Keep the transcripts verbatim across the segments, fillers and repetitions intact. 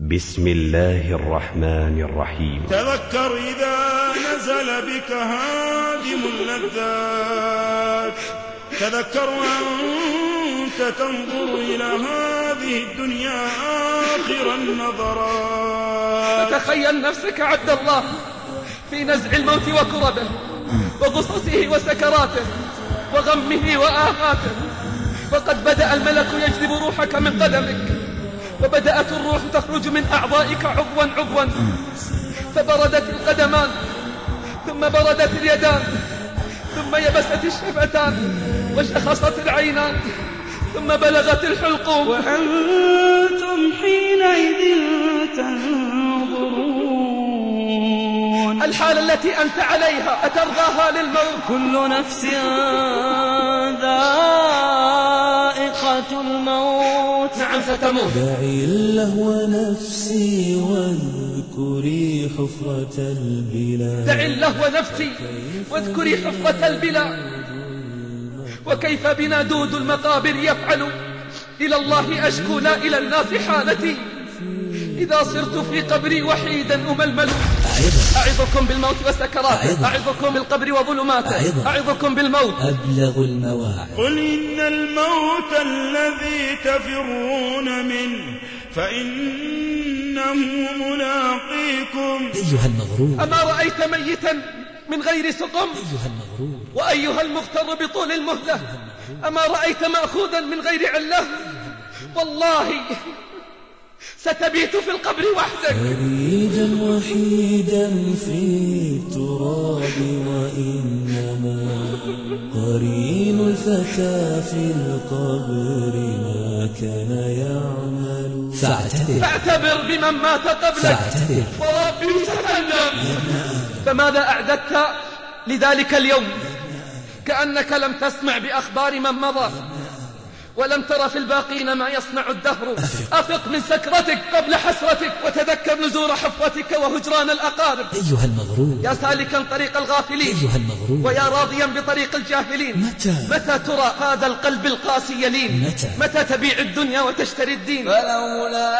بسم الله الرحمن الرحيم. تذكر إذا نزل بك هادم اللذات، تذكر وأنت تنظر إلى هذه الدنيا آخر النظرات. فتخيل نفسك عبد الله في نزع الموت وكربه وغصصه وسكراته وغمه وآهاته، فقد بدأ الملك يجذب روحك من قدمك، وبدأت الروح تخرج من أعضائك عضوا عضوا، فبردت القدمان ثم بردت اليدان ثم يبست الشفتان وشخصت العينان ثم بلغت الحلقوم، وأنتم حينئذ تنظرون. الحالة التي أنت عليها أترضاها للموت؟ كل نفس ذائقة الموت. نعم ستموت. دعي اللهو نفسي واذكري حفرة البلا. دعي اللهو نفسي واذكري حفرة البلا. وكيف بنا دود المقابر يفعل، إلى الله أشكو لا إلى الناس حالتي، إذا صرت في قبري وحيدا أململ. أعظكم بالموت وسكراته، أعظكم بالقبر وظلماته، أعظكم بالموت أبلغ المواعظ. قل إن الموت الذي تفرون منه فإنه ملاقيكم. أيها المغرور، أما رأيت ميتا من غير سقم؟ أيها المغرور، وأيها المغتر بطول المهلة، أما رأيت مأخوذا من غير علة؟ والله ستبيت في القبر وحدك، فريدا وحيدا في التراب، وإنما قرين الفتى في القبر ما كان يعمل. فاعتبر فاعتبر بمن مات قبلك، فاعتبر وربي ستندم. فماذا أعددت لذلك اليوم؟ كأنك لم تسمع بأخبار من مضى، ولم تر في الباقين ما يصنع الدهر. أفق من سكرتك قبل حسرتك، وتذكر نزور حفرتك وهجران الأقارب. أيها المغرور، يا سالكا طريق الغافلين، أيها المغرور، ويا راضيا بطريق الجاهلين، متى متى ترى هذا القلب القاسي يلين؟ متى متى تبيع الدنيا وتشتري الدين؟ فلولا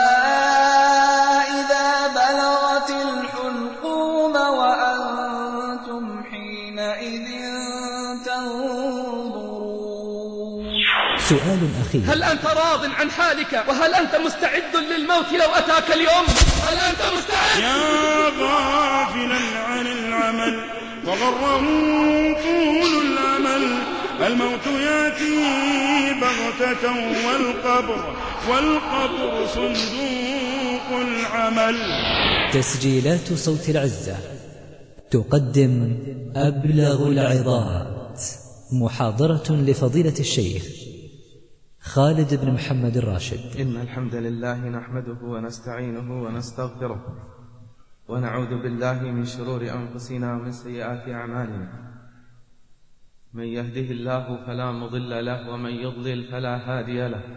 إذا بلغت الحلقوم وأنتم حينئذ تنظرون. سؤال أخير، هل أنت راض عن حالك؟ وهل أنت مستعد للموت لو أتاك اليوم؟ هل أنت مستعد؟ يا غافلا عن العمل وغره طول الأمل، الموت يأتي بغتة والقبر والقبر صندوق العمل. تسجيلات صوت العزة تقدم أبلغ العظات، محاضرة لفضيلة الشيخ خالد بن محمد الراشد. إن الحمد لله نحمده ونستعينه ونستغفره، ونعوذ بالله من شرور أنفسنا ومن سيئات أعمالنا. من يهده الله فلا مضل له، ومن يضلل فلا هادي له.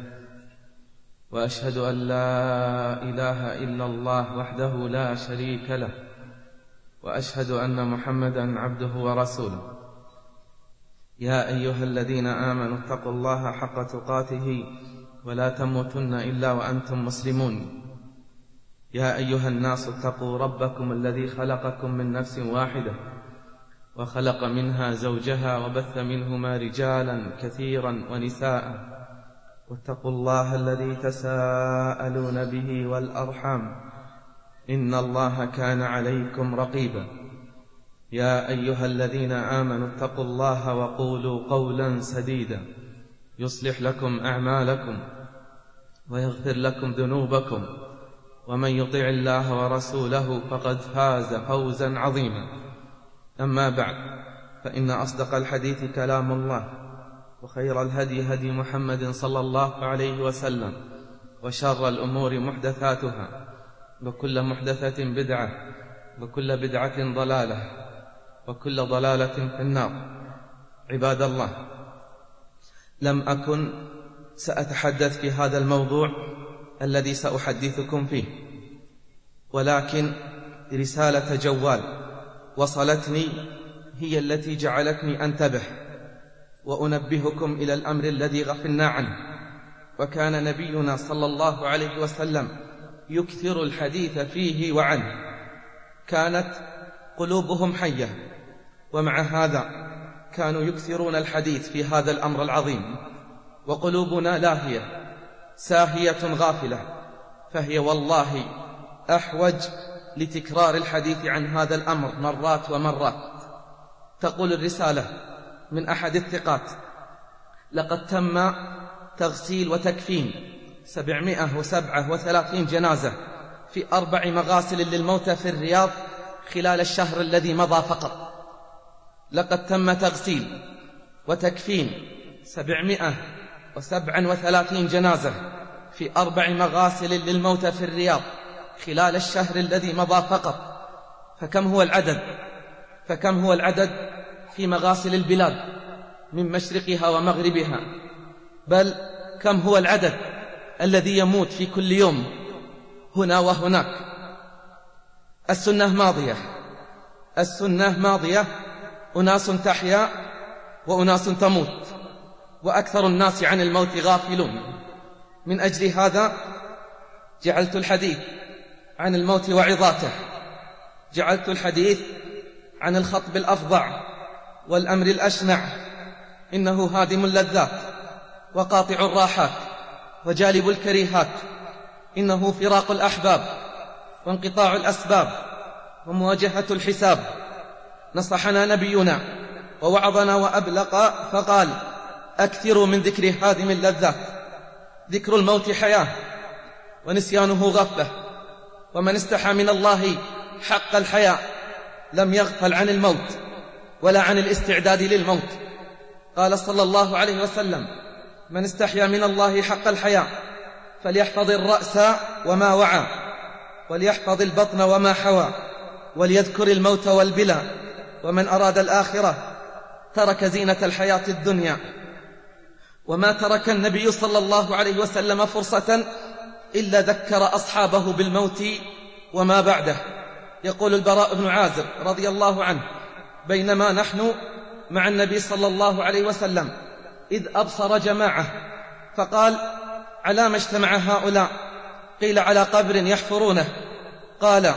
وأشهد أن لا إله إلا الله وحده لا شريك له، وأشهد أن محمدا عبده ورسوله. يا أيها الذين آمنوا اتقوا الله حق تقاته ولا تموتن إلا وأنتم مسلمون. يا أيها الناس اتقوا ربكم الذي خلقكم من نفس واحدة، وخلق منها زوجها، وبث منهما رجالا كثيرا ونساء، واتقوا الله الذي تساءلون به والأرحام، إن الله كان عليكم رقيبا. يا أيها الذين آمنوا اتقوا الله وقولوا قولا سديدا يصلح لكم أعمالكم ويغفر لكم ذنوبكم، ومن يطع الله ورسوله فقد فاز فوزا عظيما. أما بعد، فإن أصدق الحديث كلام الله، وخير الهدي هدي محمد صلى الله عليه وسلم، وشر الأمور محدثاتها، وكل محدثة بدعة، وكل بدعة ضلالة، وكل ضلالة في النار. عباد الله، لم أكن سأتحدث في هذا الموضوع الذي سأحدثكم فيه، ولكن رسالة جوال وصلتني هي التي جعلتني أنتبه وأنبهكم إلى الأمر الذي غفلنا عنه. وكان نبينا صلى الله عليه وسلم يكثر الحديث فيه وعنه، كانت قلوبهم حية، ومع هذا كانوا يكثرون الحديث في هذا الأمر العظيم. وقلوبنا لاهية ساهية غافلة، فهي والله أحوج لتكرار الحديث عن هذا الأمر مرات ومرات. تقول الرسالة من أحد الثقات: لقد تم تغسيل وتكفين سبعمائة وسبعة وثلاثين جنازة في أربع مغاسل للموتى في الرياض خلال الشهر الذي مضى فقط. لقد تم تغسيل وتكفين سبعمائة وسبعة وثلاثين جنازة في أربع مغاسل للموتى في الرياض خلال الشهر الذي مضى فقط. فكم هو العدد فكم هو العدد في مغاسل البلاد من مشرقها ومغربها؟ بل كم هو العدد الذي يموت في كل يوم هنا وهناك؟ السنة ماضية السنة ماضية أناس تحيا وأناس تموت، وأكثر الناس عن الموت غافلون. من أجل هذا جعلت الحديث عن الموت وعظاته، جعلت الحديث عن الخطب الأفظع والأمر الأشنع، إنه هادم اللذات وقاطع الراحات وجالب الكريهات، إنه فراق الأحباب وانقطاع الأسباب ومواجهة الحساب. نصحنا نبينا ووعظنا وأبلغ فقال: أكثروا من ذكر هادم اللذات. ذكر الموت حياة ونسيانه غفلة، ومن استحى من الله حق الحياء لم يغفل عن الموت ولا عن الاستعداد للموت. قال صلى الله عليه وسلم: من استحيا من الله حق الحياء فليحفظ الرأس وما وعى، وليحفظ البطن وما حوى، وليذكر الموت والبلى. ومن أراد الآخرة ترك زينة الحياة الدنيا. وما ترك النبي صلى الله عليه وسلم فرصة إلا ذكر أصحابه بالموت وما بعده. يقول البراء بن عازب رضي الله عنه: بينما نحن مع النبي صلى الله عليه وسلم إذ أبصر جماعة فقال: على ما اجتمع هؤلاء؟ قيل: على قبر يحفرونه. قال: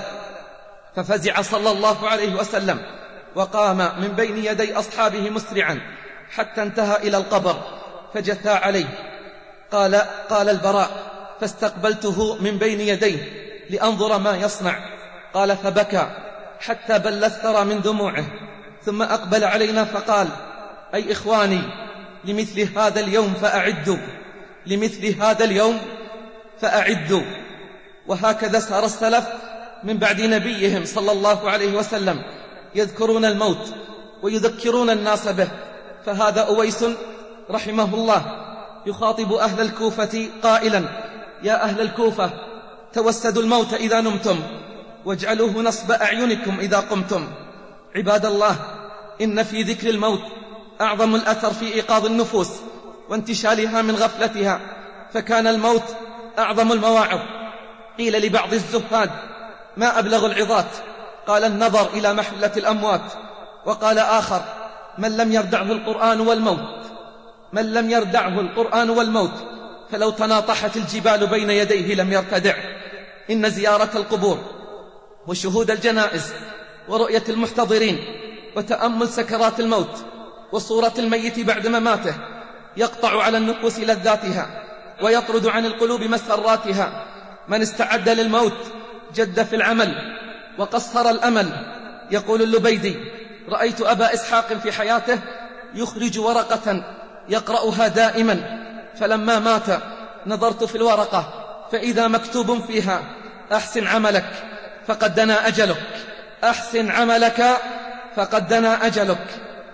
ففزع صلى الله عليه وسلم وقام من بين يدي أصحابه مسرعا حتى انتهى إلى القبر فجثى عليه. قال قال البراء: فاستقبلته من بين يديه لأنظر ما يصنع. قال: فبكى حتى بل الثرى من دموعه، ثم أقبل علينا فقال: أي إخواني، لمثل هذا اليوم فأعدوا، لمثل هذا اليوم فأعدوا. وهكذا سار السلف من بعد نبيهم صلى الله عليه وسلم يذكرون الموت ويذكرون الناس به. فهذا أويس رحمه الله يخاطب أهل الكوفة قائلا: يا أهل الكوفة، توسدوا الموت إذا نمتم، واجعلوه نصب أعينكم إذا قمتم. عباد الله، إن في ذكر الموت أعظم الأثر في إيقاظ النفوس وانتشالها من غفلتها، فكان الموت أعظم المواعظ. قيل لبعض الزهاد: ما أبلغ العظات؟ قال: النظر إلى محلة الأموات. وقال آخر: من لم يردعه القرآن والموت من لم يردعه القرآن والموت فلو تناطحت الجبال بين يديه لم يرتدع. إن زيارة القبور وشهود الجنائز ورؤية المحتضرين وتأمل سكرات الموت وصورة الميت بعد مماته يقطع على النفوس لذاتها ويطرد عن القلوب مسراتها. من استعد للموت جد في العمل وقصر الأمل. يقول اللبيدي: رأيت أبا إسحاق في حياته يخرج ورقة يقرأها دائما، فلما مات نظرت في الورقة فإذا مكتوب فيها: أحسن عملك فقد دنا أجلك، أحسن عملك فقد دنا أجلك.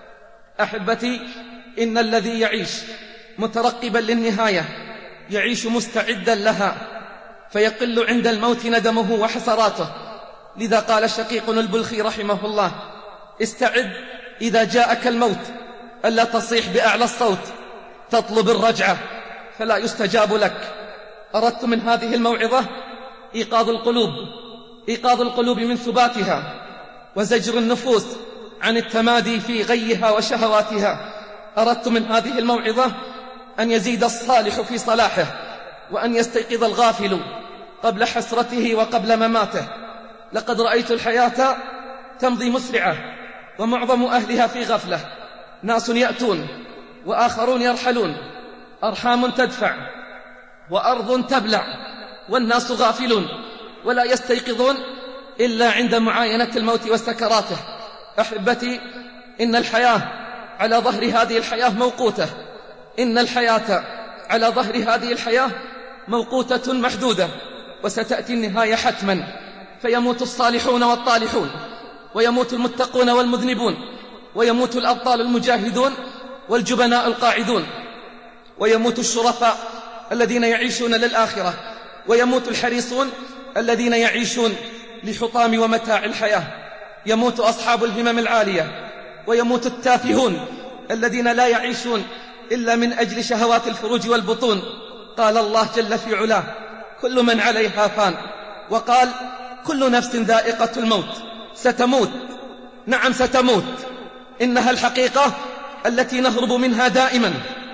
أحبتي، إن الذي يعيش مترقبا للنهاية يعيش مستعدا لها، فيقل عند الموت ندمه وحسراته. لذا قال شقيق البلخي رحمه الله: استعد إذا جاءك الموت ألا تصيح بأعلى الصوت تطلب الرجعة فلا يستجاب لك. أردت من هذه الموعظة إيقاظ القلوب إيقاظ القلوب من ثباتها وزجر النفوس عن التمادي في غيها وشهواتها. أردت من هذه الموعظة أن يزيد الصالح في صلاحه، وأن يستيقظ الغافل قبل حسرته وقبل مماته. لقد رأيت الحياة تمضي مسرعة ومعظم أهلها في غفلة، ناس يأتون وآخرون يرحلون، أرحام تدفع وأرض تبلع، والناس غافلون ولا يستيقظون إلا عند معاينة الموت وسكراته. أحبتي، إن الحياة على ظهر هذه الحياة موقوتة، إن الحياة على ظهر هذه الحياة موقوتة محدودة، وستأتي النهاية حتما، فيموت الصالحون والطالحون، ويموت المتقون والمذنبون، ويموت الأبطال المجاهدون والجبناء القاعدون، ويموت الشرفاء الذين يعيشون للآخرة، ويموت الحريصون الذين يعيشون لحطام ومتاع الحياة، يموت أصحاب الهمم العالية، ويموت التافهون الذين لا يعيشون إلا من أجل شهوات الفروج والبطون. قال الله جل في علاه: كل من عليها فان، وقال: كل نفس ذائقة الموت. ستموت، نعم ستموت، إنها الحقيقة التي نهرب منها دائما،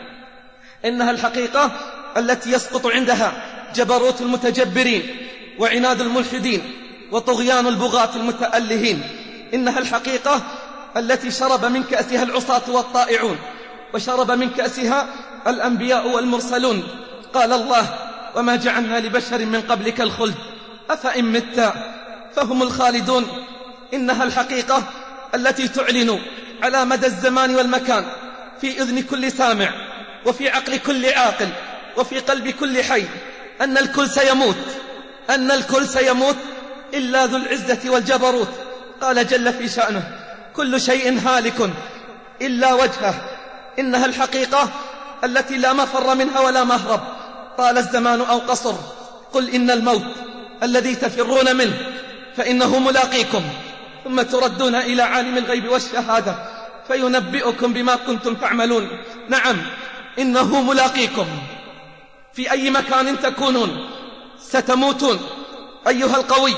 إنها الحقيقة التي يسقط عندها جبروت المتجبرين وعناد الملحدين وطغيان البغاة المتألهين، إنها الحقيقة التي شرب من كأسها العصاة والطائعون، وشرب من كأسها الأنبياء والمرسلون. قال الله: وما جعلنا لبشر من قبلك الخلد أفإن مت فهم الخالدون. إنها الحقيقة التي تعلن على مدى الزمان والمكان في إذن كل سامع، وفي عقل كل عاقل، وفي قلب كل حي، أن الكل سيموت، أن الكل سيموت إلا ذو العزة والجبروت. قال جل في شأنه: كل شيء هالك إلا وجهه. إنها الحقيقة التي لا مفر منها ولا مهرب، طال الزمان أو قصر. قل إن الموت الذي تفرون منه فإنه ملاقيكم، ثم تردون إلى عالم الغيب والشهادة فينبئكم بما كنتم تعملون. نعم، إنه ملاقيكم في أي مكان تكونون، ستموتون. أيها القوي،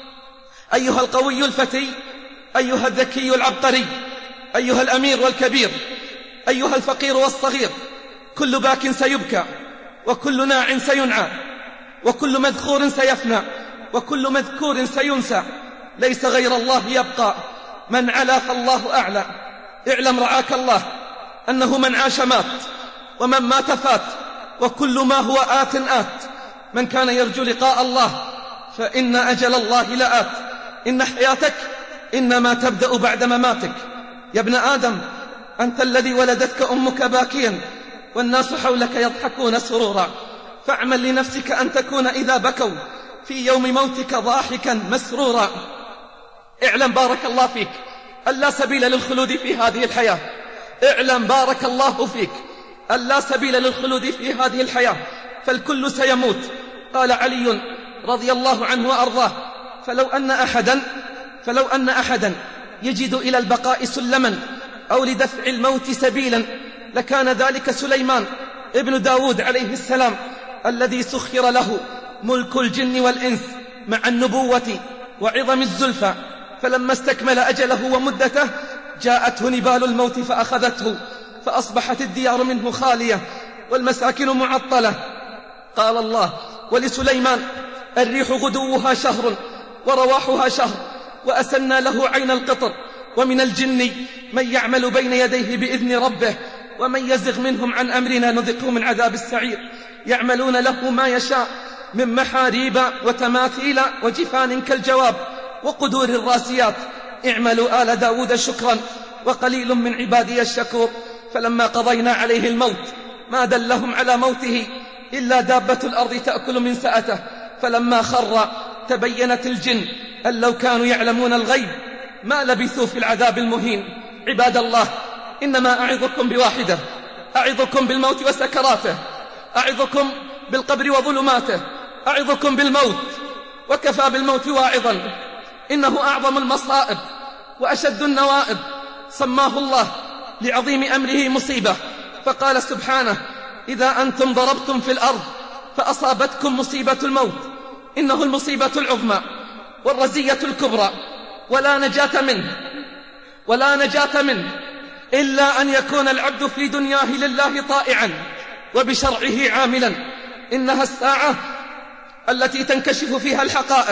أيها القوي الفتي، أيها الذكي العبقري، أيها الأمير والكبير، أيها الفقير والصغير، كل باك سيبكى، وكل ناع سينعى، وكل مذخور سيفنى، وكل مذكور سينسى، ليس غير الله يبقى. من علا فالله أعلى. اعلم رعاك الله أنه من عاش مات، ومن مات فات، وكل ما هو آت آت. من كان يرجو لقاء الله فإن أجل الله لآت. إن حياتك إنما تبدأ بعد مماتك. يا ابن آدم، أنت الذي ولدتك أمك باكيا والناس حولك يضحكون سرورا، فاعمل لنفسك أن تكون إذا بكوا في يوم موتك ضاحكا مسرورا. اعلم بارك الله فيك أن لا سبيل للخلود في هذه الحياة. اعلم بارك الله فيك أن لا سبيل للخلود في هذه الحياة، فالكل سيموت. قال علي رضي الله عنه وأرضاه: فلو أن أحدا فلو أن أحدا يجد إلى البقاء سلما أو لدفع الموت سبيلا لكان ذلك سليمان ابن داود عليه السلام، الذي سخر له ملك الجن والإنس مع النبوة وعظم الزلفى. فلما استكمل أجله ومدته جاءته نبال الموت فأخذته، فأصبحت الديار منه خالية والمساكن معطلة. قال الله: ولسليمان الريح غدوها شهر ورواحها شهر، وأسلنا له عين القطر. ومن الجن من يعمل بين يديه بإذن ربه، ومن يزغ منهم عن أمرنا نذقه من عذاب السعير. يعملون له ما يشاء من محاريب وتماثيل وجفان كالجواب وقدور الراسيات. اعملوا آل داود شكرا وقليل من عبادي الشكور. فلما قضينا عليه الموت ما دلهم على موته إلا دابة الأرض تأكل من سأته. فلما خر تبينت الجن أن لو كانوا يعلمون الغيب ما لبثوا في العذاب المهين. عباد الله، إنما أعظكم بواحدة، أعظكم بالموت وسكراته، أعظكم بالقبر وظلماته، أعظكم بالموت، وكفى بالموت واعظا. إنه أعظم المصائب وأشد النوائب. سماه الله لعظيم أمره مصيبة، فقال سبحانه: إذا أنتم ضربتم في الأرض فأصابتكم مصيبة الموت، إنه المصيبة العظمى والرزية الكبرى، ولا نجاة منه ولا نجاة منه إلا أن يكون العبد في دنياه لله طائعا وبشرعه عاملا. إنها الساعة التي تنكشف فيها الحقائق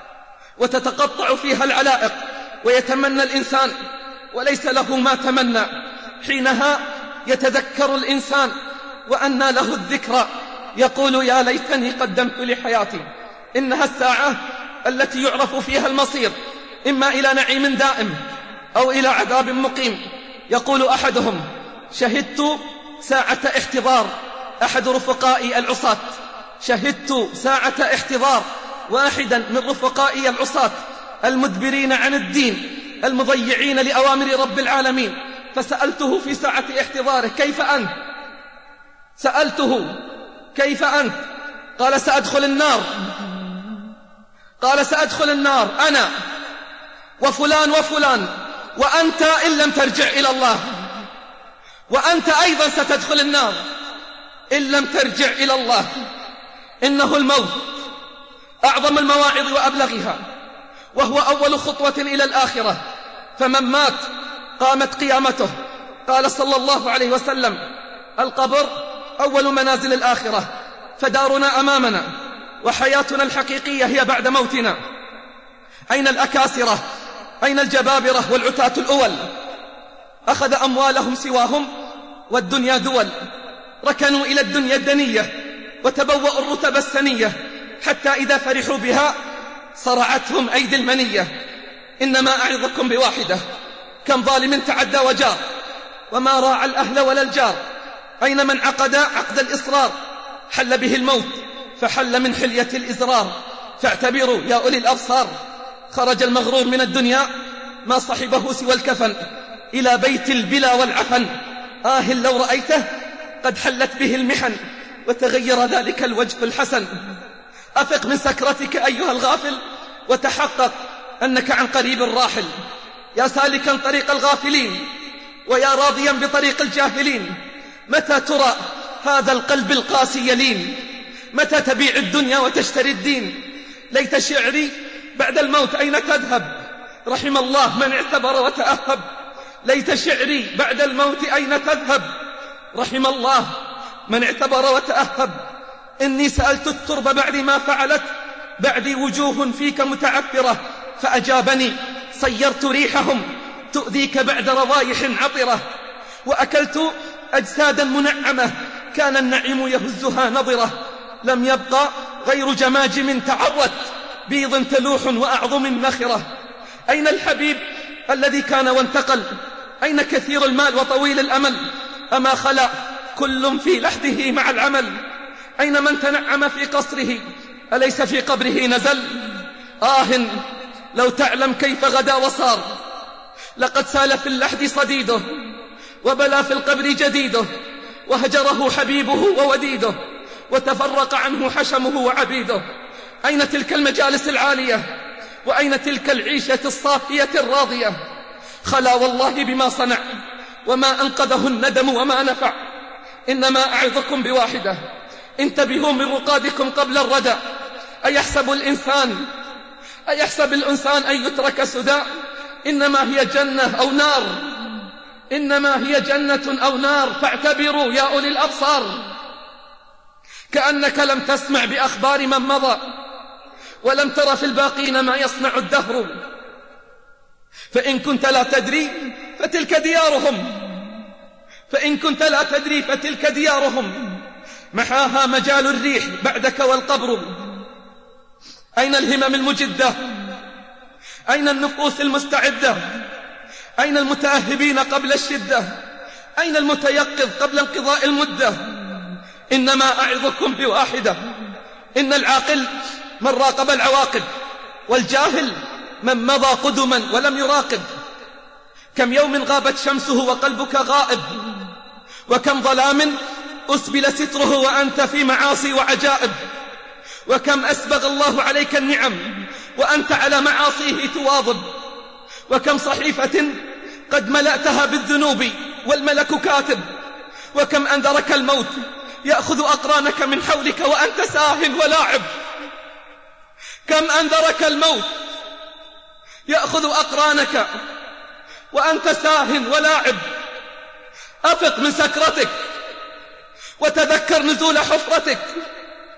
وتتقطع فيها العلائق، ويتمنى الإنسان وليس له ما تمنى. حينها يتذكر الإنسان وأنى له الذكرى، يقول يا ليتني قدمت لحياتي. إنها الساعة التي يعرف فيها المصير، إما إلى نعيم دائم أو إلى عذاب مقيم. يقول أحدهم شهدت ساعة احتضار أحد رفقائي العصاة، شهدت ساعة احتضار واحدا من رفقائي العصاة المدبرين عن الدين المضيعين لأوامر رب العالمين، فسألته في ساعة احتضاره كيف أنت؟ سألته كيف أنت؟ قال سأدخل النار. قال سأدخل النار أنا وفلان وفلان، وأنت إن لم ترجع إلى الله، وأنت أيضا ستدخل النار إن لم ترجع إلى الله. إنه الموت أعظم المواعظ وأبلغها، وهو أول خطوة إلى الآخرة، فمن مات قامت قيامته. قال صلى الله عليه وسلم القبر أول منازل الآخرة، فدارنا أمامنا، وحياتنا الحقيقية هي بعد موتنا. أين الأكاسرة؟ أين الجبابرة والعتاة الأول؟ أخذ أموالهم سواهم والدنيا دول، ركنوا إلى الدنيا الدنية وتبوأوا الرتب السنية، حتى إذا فرحوا بها صرعتهم أيدي المنية. إنما أعظكم بواحدة، كم ظالم تعدى وجار وما راعى الأهل ولا الجار. أين من عقد عقد الإصرار؟ حل به الموت فحل من حلية الإزرار. فاعتبروا يا أولي الأبصار، خرج المغرور من الدنيا ما صحبه سوى الكفن إلى بيت البلا والعفن. آه لو رأيته قد حلت به المحن وتغير ذلك الوجه الحسن. أفق من سكرتك أيها الغافل وتحقق أنك عن قريب راحل. يا سالكا طريق الغافلين ويا راضيا بطريق الجاهلين، متى ترى هذا القلب القاسي يلين؟ متى تبيع الدنيا وتشتري الدين؟ ليت شعري بعد الموت أين تذهب؟ رحم الله من اعتبر وتأهب. ليت شعري بعد الموت أين تذهب؟ رحم الله من اعتبر وتأهب. إني سألت الترب بعد ما فعلت، بعدي وجوه فيك متعفرة، فأجابني صيرت ريحهم تؤذيك بعد رضايح عطرة. وأكلت أجسادا منعمة كان النعيم يهزها نظرة، لم يبقى غير جماجم تعرت بيض تلوح وأعظم نخرة. أين الحبيب الذي كان وانتقل؟ أين كثير المال وطويل الأمل؟ أما خلا كل في لحده مع العمل؟ أين من تنعم في قصره أليس في قبره نزل؟ آه لو تعلم كيف غدا وصار، لقد سال في اللحد صديده وبلى في القبر جديده، وهجره حبيبه ووديده وتفرق عنه حشمه وعبيده. أين تلك المجالس العالية؟ وأين تلك العيشة الصافية الراضية؟ خلا والله بما صنع وما أنقذه الندم وما نفع. إنما أعظكم بواحدة، انتبهوا من رقادكم قبل الردى. أيحسب الإنسان أيحسب الإنسان أن يترك سدى؟ إنما هي جنة أو نار، إنما هي جنة أو نار. فاعتبروا يا أولي الأبصار، كأنك لم تسمع بأخبار من مضى، ولم تر في الباقين ما يصنع الدهر. فإن كنت لا تدري فتلك ديارهم، فإن كنت لا تدري فتلك ديارهم، محاها مجال الريح بعدك والقبر. أين الهمم المجدة؟ أين النفوس المستعدة؟ أين المتأهبين قبل الشدة؟ أين المتيقظ قبل انقضاء المدة؟ إنما أعظكم بواحدة، إن العاقل من راقب العواقب، والجاهل من مضى قدما ولم يراقب. كم يوم غابت شمسه وقلبك غائب، وكم ظلام أسبل ستره وأنت في معاصي وعجائب. وكم أسبغ الله عليك النعم وأنت على معاصيه تواظب. وكم صحيفة قد ملأتها بالذنوب والملك كاتب. وكم أنذرك الموت يأخذ أقرانك من حولك وأنت ساه ولاعب. كم أنذرك الموت يأخذ أقرانك وأنت ساه ولاعب. أفق من سكرتك وتذكر نزول حفرتك.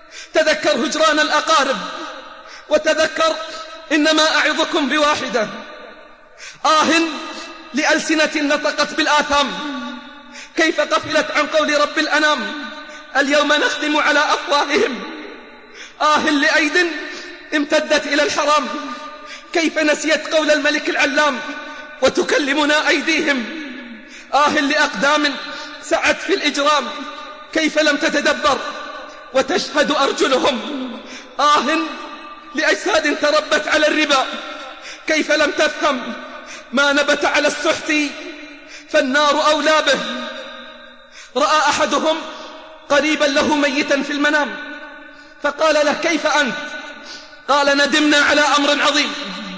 تذكر هجران الأقارب، وتذكر إنما أعظكم بواحدة. آه لألسنة نطقت بالآثام، كيف غفلت عن قول رب الأنام اليوم نختم على أفواههم. آه لأيد امتدت إلى الحرام، كيف نسيت قول الملك العلام وتكلمنا أيديهم. آه لأقدام سعت في الإجرام، كيف لم تتدبر وتشهد أرجلهم. آه لأجساد تربت على الربا، كيف لم تفهم ما نبت على السحت فالنار أولى به. رأى أحدهم قريبا له ميتا في المنام، فقال له كيف أنت؟ قال ندمنا على أمر عظيم.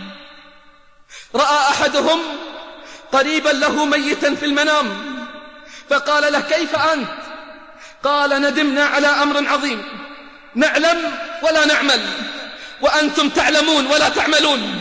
رأى أحدهم قريبا له ميتا في المنام، فقال له كيف أنت؟ قال ندمنا على أمر عظيم، نعلم ولا نعمل، وأنتم تعلمون ولا تعملون،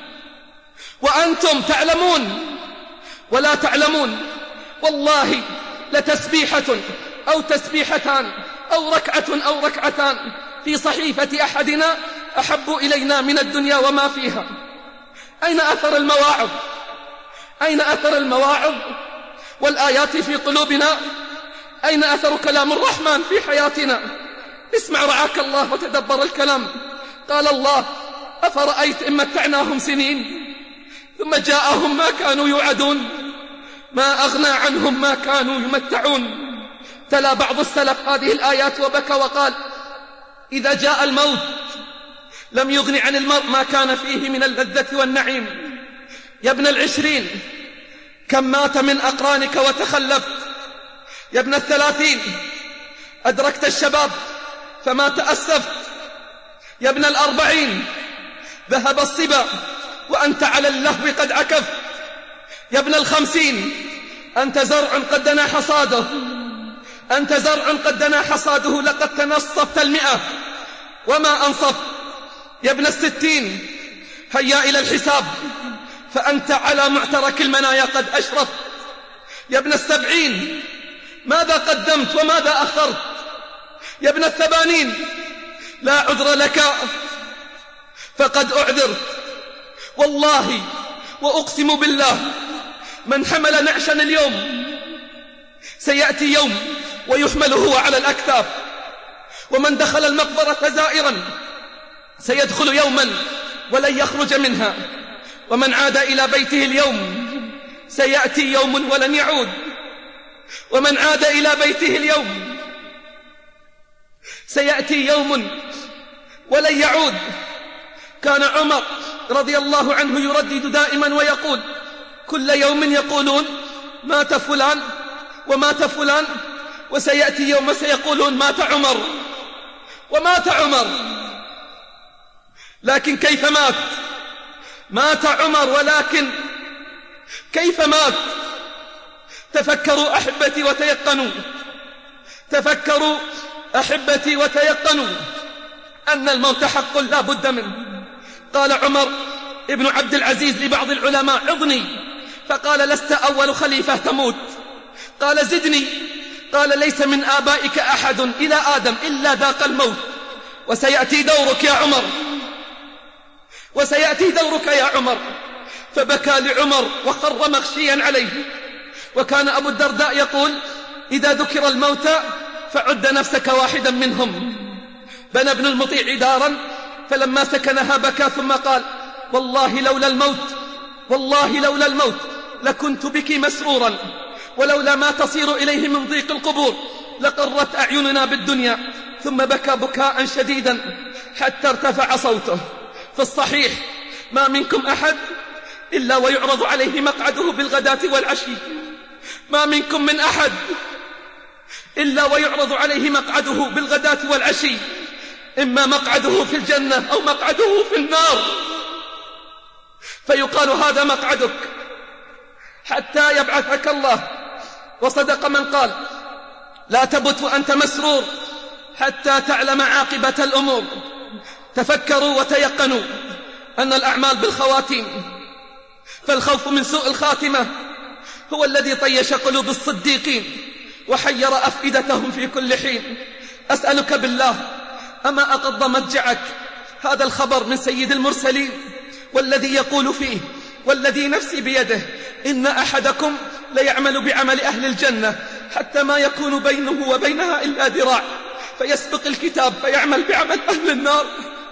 وأنتم تعلمون ولا تعلمون. والله لتسبيحة أو تسبيحتان أو ركعة أو ركعتان في صحيفة أحدنا أحب إلينا من الدنيا وما فيها. أين أثر المواعظ؟ أين أثر المواعظ والآيات في قلوبنا؟ أين أثر كلام الرحمن في حياتنا؟ اسمع رعاك الله وتدبر الكلام. قال الله أفرأيت إن متعناهم سنين ثم جاءهم ما كانوا يوعدون ما أغنى عنهم ما كانوا يمتعون. تلا بعض السلف هذه الآيات وبكى وقال إذا جاء الموت لم يغن عن المرء ما كان فيه من اللذة والنعيم. يا ابن العشرين كم مات من أقرانك وتخلفت. يا ابن الثلاثين أدركت الشباب فما تأسفت. يا ابن الأربعين ذهب الصبا وأنت على اللهو قد عكفت. يا ابن الخمسين أنت زرع قد دنا حصاده، أنت زرع قد دنا حصاده لقد تنصفت المئة وما أنصف. يا ابن الستين هيا إلى الحساب فأنت على معترك المنايا قد أشرفت. يا ابن السبعين ماذا قدمت وماذا أخرت. يا ابن الثمانين لا عذر لك فقد أعذرت. والله وأقسم بالله من حمل نعشا اليوم سيأتي يوم ويحمل هو على الأكتاف، ومن دخل المقبرة زائرا سيدخل يوما ولن يخرج منها، ومن عاد إلى بيته اليوم سيأتي يوم ولن يعود، ومن عاد إلى بيته اليوم سيأتي يوم ولن يعود. كان عمر رضي الله عنه يردد دائما ويقول كل يوم يقولون مات فلان ومات فلان، وسيأتي يوم سيقولون مات عمر ومات عمر. لكن كيف مات؟ مات عمر، ولكن كيف مات؟ تفكروا أحبتي وتيقنوا، تفكروا أحبتي وتيقنوا أن الموت حق لا بد منه. قال عمر ابن عبد العزيز لبعض العلماء عظني، فقال لست أول خليفة تموت. قال زدني، قال ليس من آبائك أحد إلى آدم إلا ذاق الموت، وسيأتي دورك يا عمر، وسيأتي دورك يا عمر. فبكى لعمر وخر مغشيا عليه. وكان أبو الدرداء يقول إذا ذكر الموت فعد نفسك واحدا منهم. بنى ابن المطيع دارا فلما سكنها بكى ثم قال والله لولا الموت والله لولا الموت لكنت بك مسرورا، ولولا ما تصير إليه من ضيق القبور لقرت أعيننا بالدنيا. ثم بكى بكاء شديدا حتى ارتفع صوته. في الصحيح ما منكم أحد إلا ويعرض عليه مقعده بالغداة والعشي، ما منكم من أحد إلا ويعرض عليه مقعده بالغداة والعشي، إما مقعده في الجنة أو مقعده في النار، فيقال هذا مقعدك حتى يبعثك الله. وصدق من قال لا تبت وأنت مسرور حتى تعلم عاقبة الأمور. تفكروا وتيقنوا أن الأعمال بالخواتيم، فالخوف من سوء الخاتمة هو الذي طيش قلوب الصديقين وحير أفئدتهم في كل حين. أسألك بالله أما أقض مضجعك هذا الخبر من سيد المرسلين، والذي يقول فيه والذي نفسي بيده إن أحدكم ليعمل بعمل أهل الجنة حتى ما يكون بينه وبينها إلا ذراع، فيسبق الكتاب فيعمل بعمل أهل النار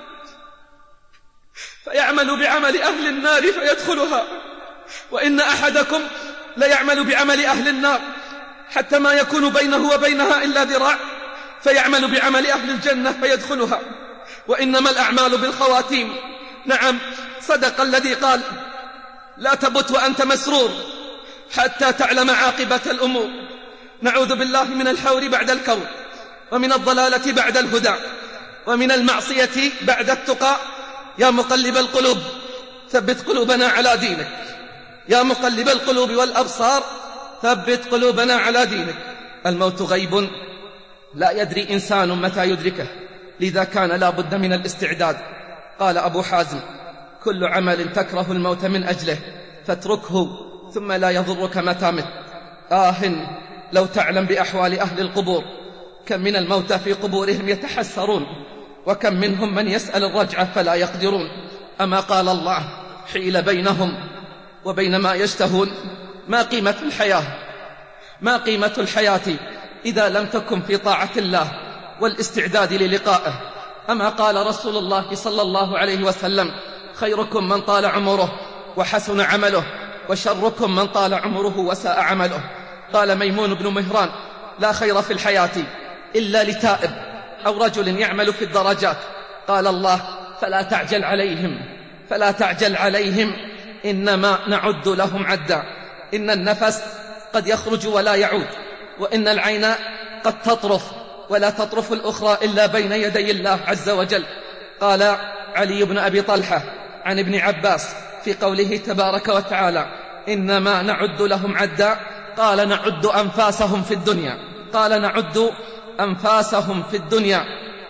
فيعمل بعمل أهل النار فيدخلها، وإن أحدكم ليعمل بعمل أهل النار حتى ما يكون بينه وبينها إلا ذراع، فيعمل بعمل أهل الجنة فيدخلها، وإنما الأعمال بالخواتيم. نعم، صدق الذي قال لا تبت وأنت مسرور حتى تعلم عاقبة الأمور. نعوذ بالله من الحور بعد الكون، ومن الضلالة بعد الهدى، ومن المعصية بعد التقى. يا مقلب القلوب ثبت قلوبنا على دينك، يا مقلب القلوب والأبصار ثبت قلوبنا على دينك. الموت غيب لا يدري إنسان متى يدركه، لذا كان لا بد من الاستعداد. قال أبو حازم كل عمل تكره الموت من أجله فاتركه ثم لا يضرك متى مت. آه لو تعلم بأحوال أهل القبور، كم من الموتى في قبورهم يتحسرون، وكم منهم من يسأل الرجعة فلا يقدرون. أما قال الله حيل بينهم وبين ما يشتهون. ما قيمة الحياة ما قيمة الحياة إذا لم تكن في طاعة الله والاستعداد للقائه. أما قال رسول الله صلى الله عليه وسلم خيركم من طال عمره وحسن عمله، وشركم من طال عمره وساء عمله. قال ميمون بن مهران لا خير في الحياة إلا لتائب أو رجل يعمل في الدرجات. قال الله فلا تعجل عليهم فلا تعجل عليهم إنما نعد لهم عدا. إن النفس قد يخرج ولا يعود، وإن العين قد تطرف ولا تطرف الأخرى إلا بين يدي الله عز وجل. قال علي بن أبي طلحة عن ابن عباس في قوله تبارك وتعالى إنما نعد لهم عدا، قال نعد أنفاسهم في الدنيا قال نعد أنفاسهم في الدنيا.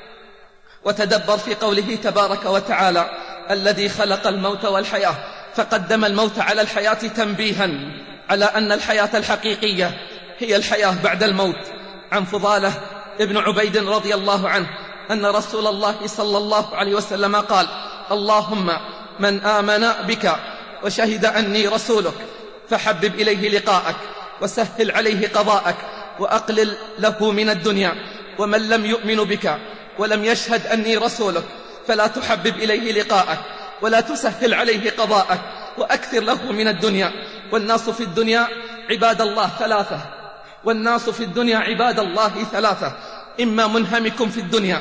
وتدبر في قوله تبارك وتعالى الذي خلق الموت والحياة فقدم الموت على الحياة تنبيها على أن الحياة الحقيقية هي الحياة بعد الموت. عن فضالة ابن عبيد رضي الله عنه أن رسول الله صلى الله عليه وسلم قال اللهم من آمن بك وشهد أني رسولك فحبب إليه لقاءك وسهل عليه قضاءك وأقلل له من الدنيا، ومن لم يؤمن بك ولم يشهد أني رسولك فلا تحبب إليه لقاءك ولا تسهل عليه قضاءك وأكثر له من الدنيا. والناس في الدنيا عباد الله ثلاثة والناس في الدنيا عباد الله ثلاثة إما منهمك في الدنيا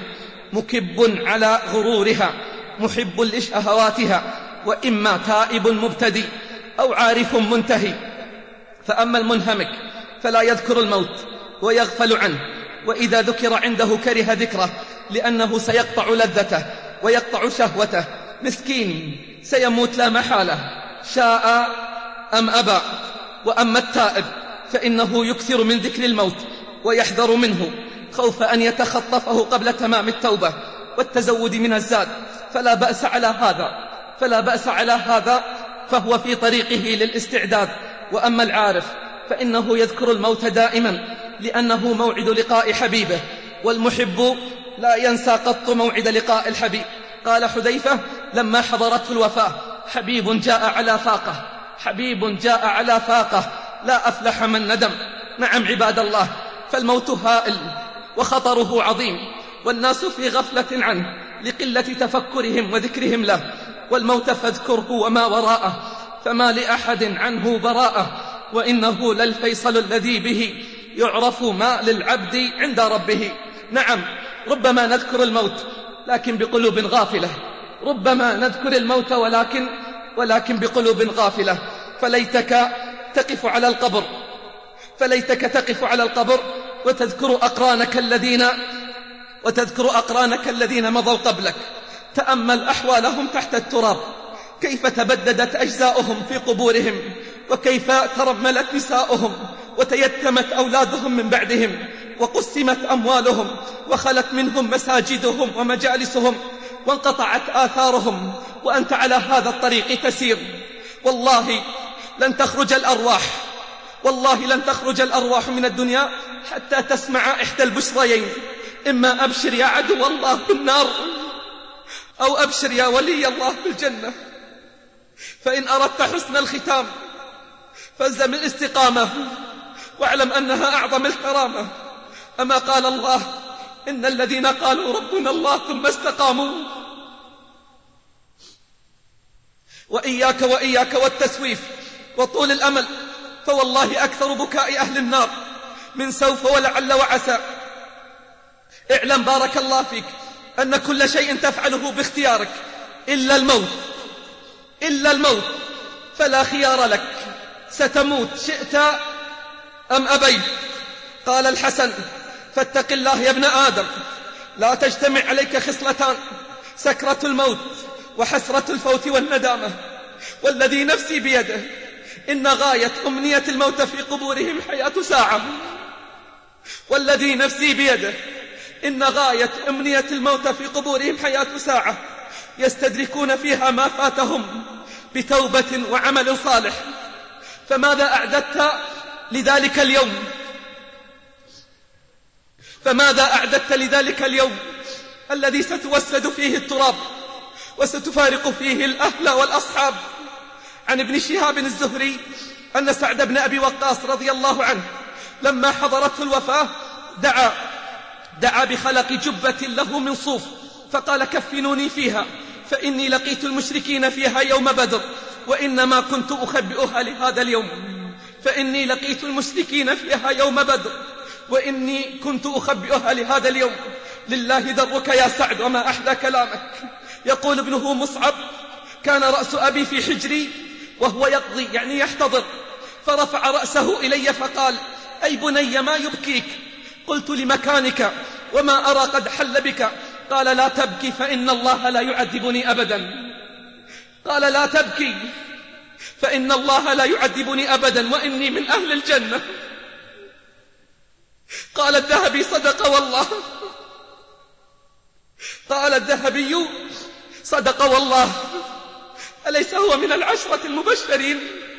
مكب على غرورها محب لشهواتها، وإما تائب مبتدي أو عارف منتهي. فأما المنهمك فلا يذكر الموت ويغفل عنه، وإذا ذكر عنده كره ذكره لأنه سيقطع لذته ويقطع شهوته. مسكين سيموت لا محالة شاء أم أبى. وأما التائب فإنه يكثر من ذكر الموت ويحذر منه خوف أن يتخطفه قبل تمام التوبة والتزود من الزاد، فلا بأس على هذا فلا بأس على هذا فهو في طريقه للاستعداد. وأما العارف فإنه يذكر الموت دائما لأنه موعد لقاء حبيبه، والمحب لا ينسى قط موعد لقاء الحبيب. قال حذيفة لما حضرته الوفاة حبيب جاء على فاقة حبيب جاء على فاقة لا أفلح من ندم. نعم عباد الله، فالموت هائل وخطره عظيم، والناس في غفلة عنه لقلة تفكرهم وذكرهم له. والموت فاذكره وما وراءه فما لأحد عنه براءة، وإنه للفيصل الذي به يعرف ما للعبد عند ربه. نعم ربما نذكر الموت لكن بقلوب غافلة، ربما نذكر الموت ولكن ولكن بقلوب غافلة. فليتك تقف على القبر فليتك تقف على القبر وتذكر أقرانك الذين وتذكر أقرانك الذين مضوا قبلك. تأمل أحوالهم تحت التراب، كيف تبددت أجزاؤهم في قبورهم، وكيف ترملت نساؤهم وتيتمت أولادهم من بعدهم، وقسمت أموالهم وخلت منهم مساجدهم ومجالسهم وانقطعت آثارهم، وأنت على هذا الطريق تسير. والله لن تخرج الأرواح والله لن تخرج الأرواح من الدنيا حتى تسمع إحدى البشريين، إما أبشر يا عدو الله بالنار أو أبشر يا ولي الله بالجنة. فإن أردت حسن الختام فالزم الاستقامة واعلم أنها أعظم الكرامة. أما قال الله إن الذين قالوا ربنا الله ثم استقاموا. وإياك وإياك والتسويف وطول الأمل، فوالله أكثر بكاء أهل النار من سوف ولعل وعسى. اعلم بارك الله فيك أن كل شيء تفعله باختيارك إلا الموت، إلا الموت، فلا خيار لك، ستموت شئت أم أبيت. قال الحسن فاتق الله يا ابن آدم، لا تجتمع عليك خصلتان، سكرة الموت وحسرة الفوت والندامة. والذي نفسي بيده إن غاية أمنية الموت في قبورهم حياة ساعة. والذي نفسي بيده إن غاية أمنية الموت في قبورهم حياة ساعة يستدركون فيها ما فاتهم بتوبة وعمل صالح. فماذا أعددت لذلك اليوم؟ فماذا أعددت لذلك اليوم الذي ستوسد فيه التراب وستفارق فيه الأهل والأصحاب؟ عن ابن شهاب الزهري أن سعد بن أبي وقاص رضي الله عنه لما حضرته الوفاة دعا دعا بخلق جبة له من صوف فقال كفنوني فيها فإني لقيت المشركين فيها يوم بدر وإنما كنت أخبئها لهذا اليوم. فإني لقيت المشركين فيها يوم بدر وإني كنت أخبئها لهذا اليوم. لله درك يا سعد وما أحلى كلامك. يقول ابنه مصعب كان رأس أبي في حجري وهو يقضي يعني يحتضر، فرفع رأسه إلي فقال أي بني ما يبكيك؟ قلت لمكانك وما أرى قد حل بك. قال لا تبكي فإن الله لا يعذبني أبدا. قال لا تبكي فإن الله لا يعذبني أبدا وإني من أهل الجنة. قال الذهبي صدق والله. قال الذهبي صدق والله. أليس هو من العشرة المبشرين؟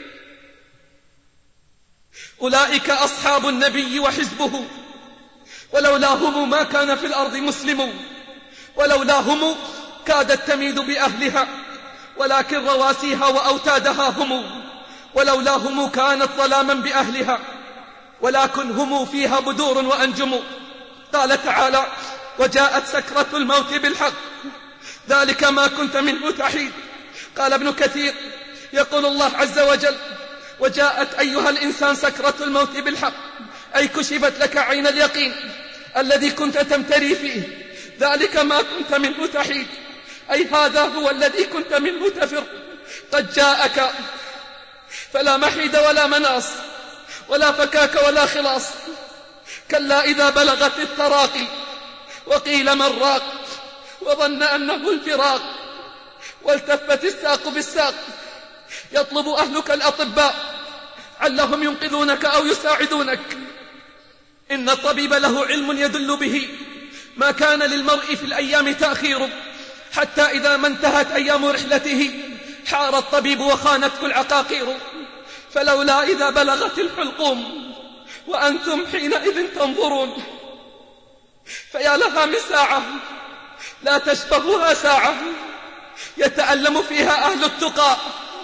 أولئك أصحاب النبي وحزبه ولولاهم ما كان في الأرض مسلم ولولاهم كادت تميد بأهلها ولكن رواسيها وأوتادها هم ولولاهم كانت ظلاما بأهلها ولكن هم فيها بدور وأنجم. قال تعالى وجاءت سكرة الموت بالحق ذلك ما كنت منه تحيد. قال ابن كثير يقول الله عز وجل وجاءت أيها الإنسان سكرة الموت بالحق أي كشفت لك عين اليقين الذي كنت تمتري فيه ذلك ما كنت منه تحيد أي هذا هو الذي كنت منه تفر قد جاءك فلا محيد ولا مناص ولا فكاك ولا خلاص. كلا إذا بلغت التراقي وقيل من راق وظن أنه الفراق والتفت الساق بالساق يطلب أهلك الأطباء علهم ينقذونك أو يساعدونك. إن الطبيب له علم يدل به ما كان للمرء في الأيام تأخير حتى إذا ما انتهت أيام رحلته حار الطبيب وخانته العقاقير. فلولا إذا بلغت الحلقوم وأنتم حينئذ تنظرون فيا لها من ساعة لا تشبهها ساعة يتألم فيها أهل التقى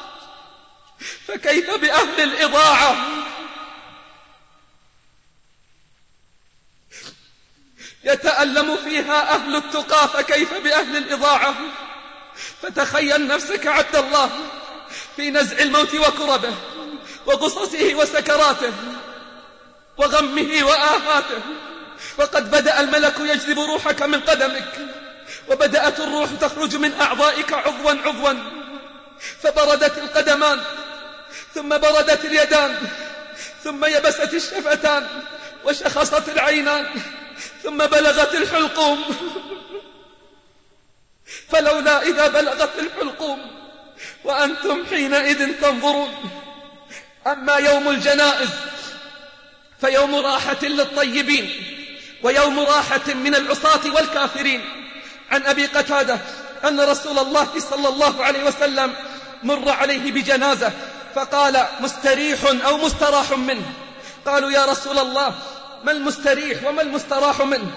فكيف بأهل الإضاعة. يتألم فيها أهل التقى فكيف بأهل الإضاعة. فتخيل نفسك عبد الله في نزع الموت وكربه وقصصه وسكراته وغمه وآهاته وقد بدأ الملك يجذب روحك من قدمك وبدأت الروح تخرج من أعضائك عضوا عضوا فبردت القدمان ثم بردت اليدان ثم يبست الشفتان وشخصت العينان ثم بلغت الحلقوم. فلولا إذا بلغت الحلقوم وأنتم حينئذ تنظرون. أما يوم الجنائز فيوم راحة للطيبين ويوم راحة من العصاة والكافرين. عن أبي قتادة أن رسول الله صلى الله عليه وسلم مر عليه بجنازة فقال مستريح أو مستراح منه. قالوا يا رسول الله ما المستريح وما المستراح منه؟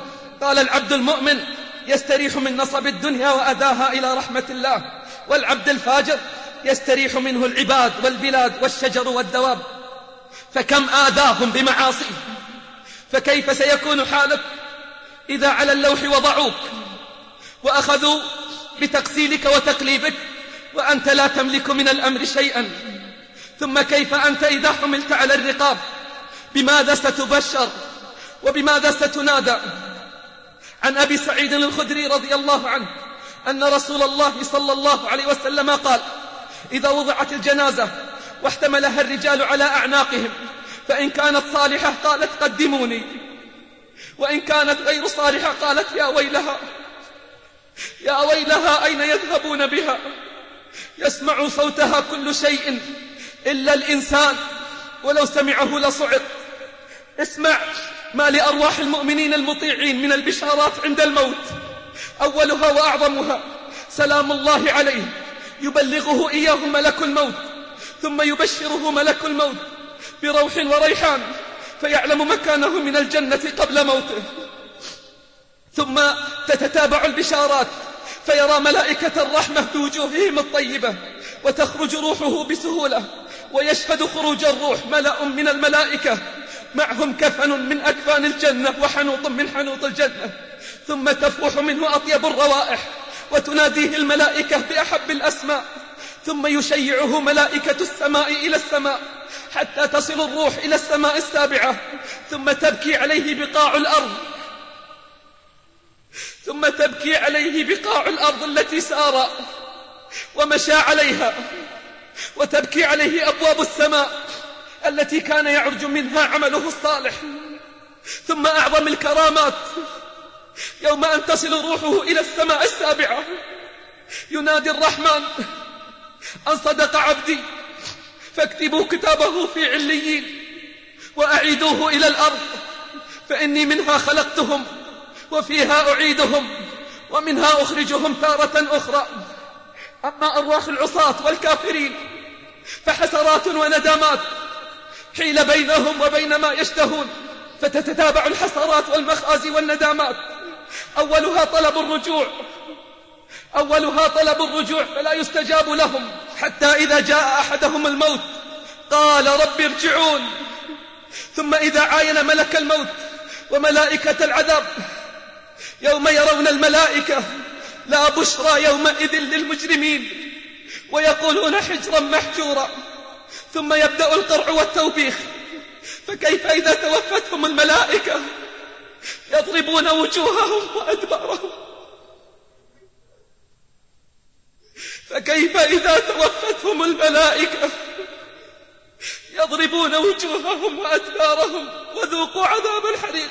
قال العبد المؤمن يستريح من نصب الدنيا وأداها إلى رحمة الله، والعبد الفاجر يستريح منه العباد والبلاد والشجر والدواب، فكم آذاهم بمعاصيه. فكيف سيكون حالك إذا على اللوح وضعوك وأخذوا بتقسيلك وتقليبك وأنت لا تملك من الأمر شيئا؟ ثم كيف أنت إذا حملت على الرقاب؟ بماذا ستبشر وبماذا ستنادى؟ عن أبي سعيد الخدري رضي الله عنه أن رسول الله صلى الله عليه وسلم قال: إذا وضعت الجنازة واحتملها الرجال على أعناقهم، فإن كانت صالحة قالت قدموني، وإن كانت غير صالحة قالت يا ويلها يا ويلها أين يذهبون بها؟ يسمع صوتها كل شيء إلا الإنسان، ولو سمعه لصعق. اسمع ما لأرواح المؤمنين المطيعين من البشارات عند الموت. أولها وأعظمها سلام الله عليه، يبلغه إياه ملك الموت، ثم يبشره ملك الموت بروح وريحان، فيعلم مكانه من الجنة قبل موته. ثم تتتابع البشارات، فيرى ملائكة الرحمة بوجوههم الطيبة، وتخرج روحه بسهولة، ويشهد خروج الروح ملأ من الملائكة معهم كفن من أكفان الجنة وحنوط من حنوط الجنة، ثم تفوح منه أطيب الروائح، وتناديه الملائكة بأحب الأسماء، ثم يشيعه ملائكة السماء إلى السماء حتى تصل الروح إلى السماء السابعة، ثم تبكي عليه بقاع الأرض ثم تبكي عليه بقاع الأرض التي سار ومشى عليها، وتبكي عليه أبواب السماء التي كان يعرج منها عمله الصالح. ثم أعظم الكرامات يوم أن تصل روحه إلى السماء السابعة، ينادي الرحمن أن صدق عبدي فاكتبوا كتابه في عليين وأعيدوه إلى الأرض، فإني منها خلقتهم وفيها أعيدهم ومنها أخرجهم تارة أخرى. أما أرواح العصاة والكافرين فحسرات وندامات حيل بينهم وبين ما يشتهون، فتتتابع الحسرات والمخازي والندامات. أولها طلب الرجوع أولها طلب الرجوع فلا يستجاب لهم، حتى إذا جاء أحدهم الموت قال رب ارجعون. ثم إذا عاين ملك الموت وملائكة العذاب يوم يرون الملائكة لا بشرى يومئذ للمجرمين، ويقولون حجرا محجورا. ثم يبدأ القرع والتوبيخ، فكيف إذا توفتهم الملائكة يضربون وجوههم وأدبارهم فكيف إذا توفتهم الملائكة يضربون وجوههم وأدبارهم وذوقوا عذاب الحريق،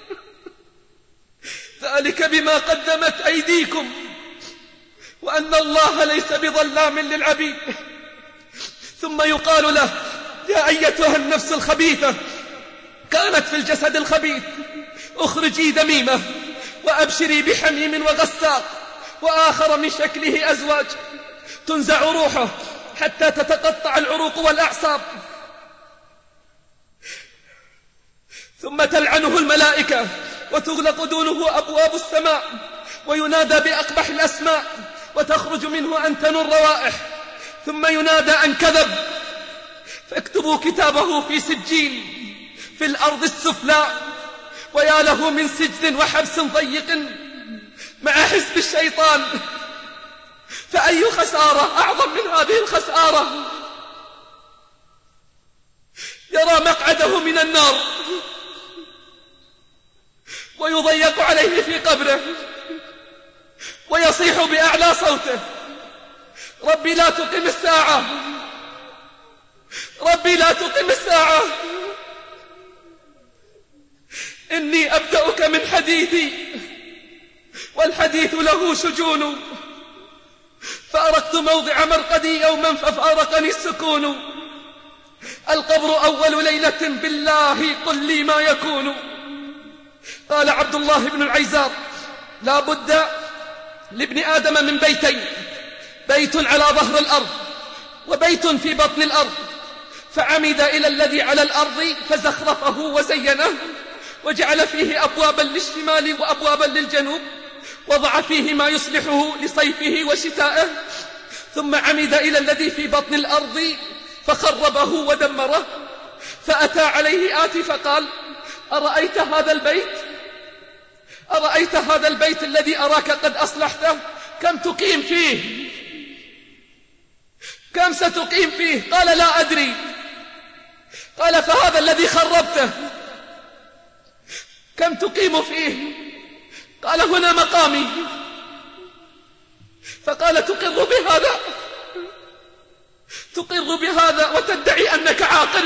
ذلك بما قدمت أيديكم وأن الله ليس بظلام للعبيد. ثم يقال له يا أيتها النفس الخبيثة كانت في الجسد الخبيث اخرجي ذميمة وأبشري بحميم وغساق وآخر من شكله أزواج، تنزع روحه حتى تتقطع العروق والأعصاب، ثم تلعنه الملائكة وتغلق دونه أبواب السماء، وينادى بأقبح الأسماء وتخرج منه أنتن الروائح، ثم ينادى أن كذب فاكتبوا كتابه في سجين في الأرض السفلى. ويا له من سجن وحبس ضيق مع حزب الشيطان، فأي خسارة أعظم من هذه الخسارة؟ يرى مقعده من النار ويضيق عليه في قبره ويصيح بأعلى صوته ربي لا تقم الساعة ربي لا تقم الساعة إني أبدأك من حديثي والحديث له شجون، فأرقت موضع مرقدي يوما ففارقني السكون، القبر أول ليلة بالله قل لي ما يكون. قال عبد الله بن العيزار لا بد لابن آدم من بيتين، بيت على ظهر الأرض وبيت في بطن الأرض، فعمد إلى الذي على الأرض فزخرفه وزينه، وجعل فيه أبوابا للشمال وأبوابا للجنوب، وضع فيه ما يصلحه لصيفه وشتائه، ثم عمد إلى الذي في بطن الأرض فخربه ودمره. فأتى عليه آتي فقال: أرأيت هذا البيت؟ أرأيت هذا البيت الذي أراك قد أصلحته؟ كم تقيم فيه؟ كم ستقيم فيه؟ قال: لا أدري. قال: فهذا الذي خربته كم تقيم فيه؟ قال: هنا مقامي. فقال: تقر بهذا؟ تقر بهذا وتدعي أنك عاقل؟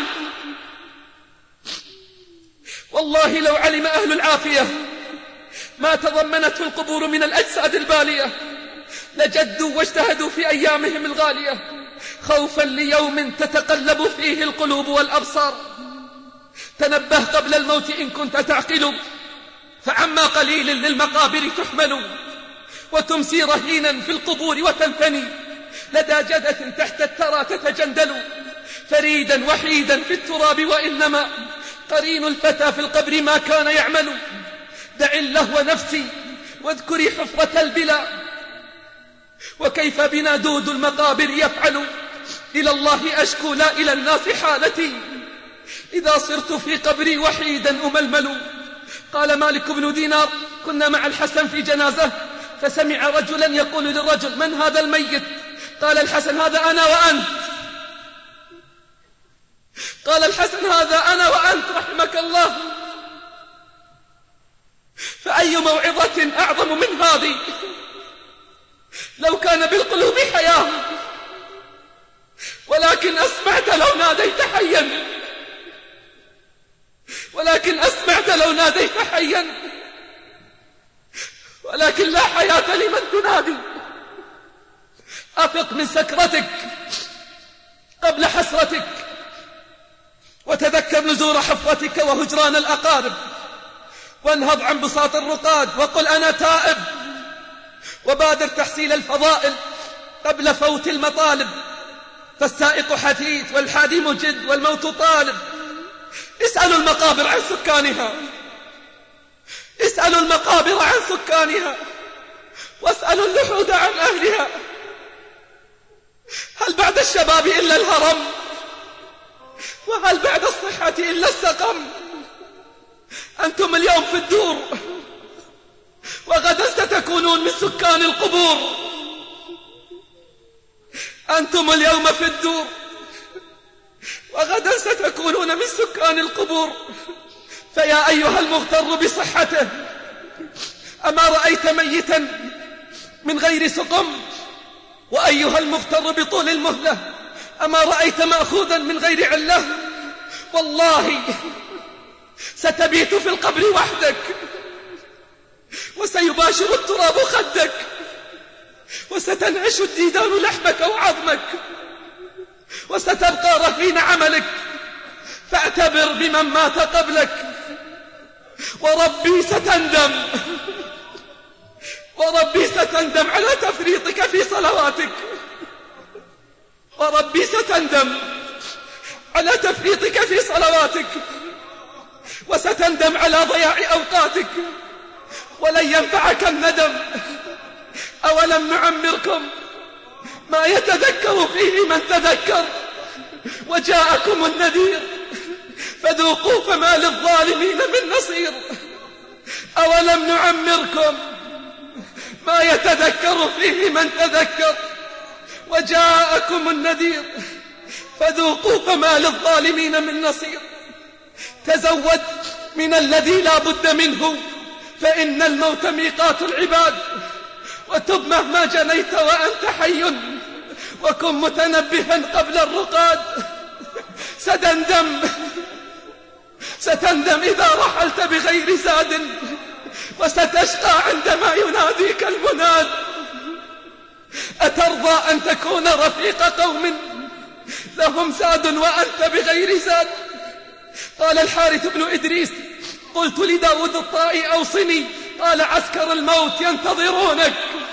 والله لو علم أهل العافية ما تضمنته القبور من الأجساد البالية لجدوا واجتهدوا في أيامهم الغالية، خوفا ليوم تتقلب فيه القلوب والأبصار. تنبه قبل الموت إن كنت تعقل، فعما قليل للمقابر تحمل، وتمسي رهينا في القبور وتنثني، لدى جدة تحت الثرى تتجندل، فريدا وحيدا في التراب، وإنما قرين الفتى في القبر ما كان يعمل. دع اللهو نفسي واذكري حفرة البلا، وكيف بنا دود المقابر يفعل. إلى الله أشكو لا إلى الناس حالتي، إذا صرت في قبري وحيدا أململ. قال مالك بن دينار: كنا مع الحسن في جنازة، فسمع رجلا يقول للرجل: من هذا الميت؟ قال الحسن: هذا أنا وأنت. قال الحسن: هذا أنا وأنت رحمك الله. فأي موعظة أعظم من هذه؟ لو كان بالقلوب حياة، ولكن أسمعت لو ناديت حيا، ولكن أسمعت لو ناديت حيا، ولكن لا حياة لمن تنادي. أفق من سكرتك قبل حسرتك، وتذكر نزور حفرتك وهجران الأقارب، وانهض عن بساط الرقاد وقل: أنا تائب. وبادر تحصيل الفضائل قبل فوت المطالب، فالسائق حثيث والحادي مجد والموت طالب. اسألوا المقابر عن سكانها، اسألوا المقابر عن سكانها، واسألوا اللحود عن أهلها. هل بعد الشباب إلا الهرم؟ وهل بعد الصحة إلا السقم؟ أنتم اليوم في الدور، وغدا ستكونون من سكان القبور. أنتم اليوم في الدور، وغدا ستكونون من سكان القبور. فيا أيها المغتر بصحته، أما رأيت ميتا من غير سقم؟ وأيها المغتر بطول المهلة، أما رأيت مأخوذا من غير علة؟ والله ستبيت في القبر وحدك، وسيباشر التراب خدك، وستنعش الديدان لحمك وعظمك، وستبقى رهين عملك. فاعتبر بمن مات قبلك، وربي ستندم، وربي ستندم على تفريطك في صلواتك، وربي ستندم على تفريطك في صلواتك، وستندم على ضياع أوقاتك، ولن ينفعك الندم. أولم نعمركم ما يتذكر فيه من تذكر، وجاءكم النذير فذوقوا فما للظالمين من نصير. أولم نعمركم ما يتذكر فيه من تذكر، وجاءكم النذير فذوقوا فما للظالمين من نصير. تزود من الذي لا بد منه، فإن الموت ميقات العباد. وتب مهما جنيت وأنت حي، وكن متنبها قبل الرقاد. ستندم ستندم إذا رحلت بغير زاد، وستشقى عندما يناديك المناد. أترضى أن تكون رفيق قوم لهم زاد وأنت بغير زاد؟ قال الحارث بن إدريس: قلت لداود الطائي: أوصني. قال: عسكر الموت ينتظرونك.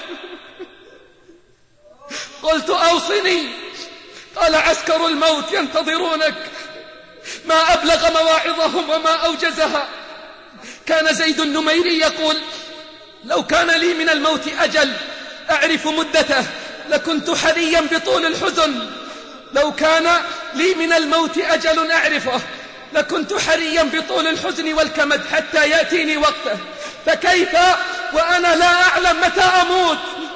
قلت: أوصني. قال: عسكر الموت ينتظرونك. ما أبلغ مواعظهم وما أوجزها. كان زيد النميري يقول: لو كان لي من الموت أجل أعرف مدته لكنت حريا بطول الحزن. لو كان لي من الموت أجل أعرفه لكنت حريا بطول الحزن والكمد حتى يأتيني وقته، فكيف وأنا لا أعلم متى أموت؟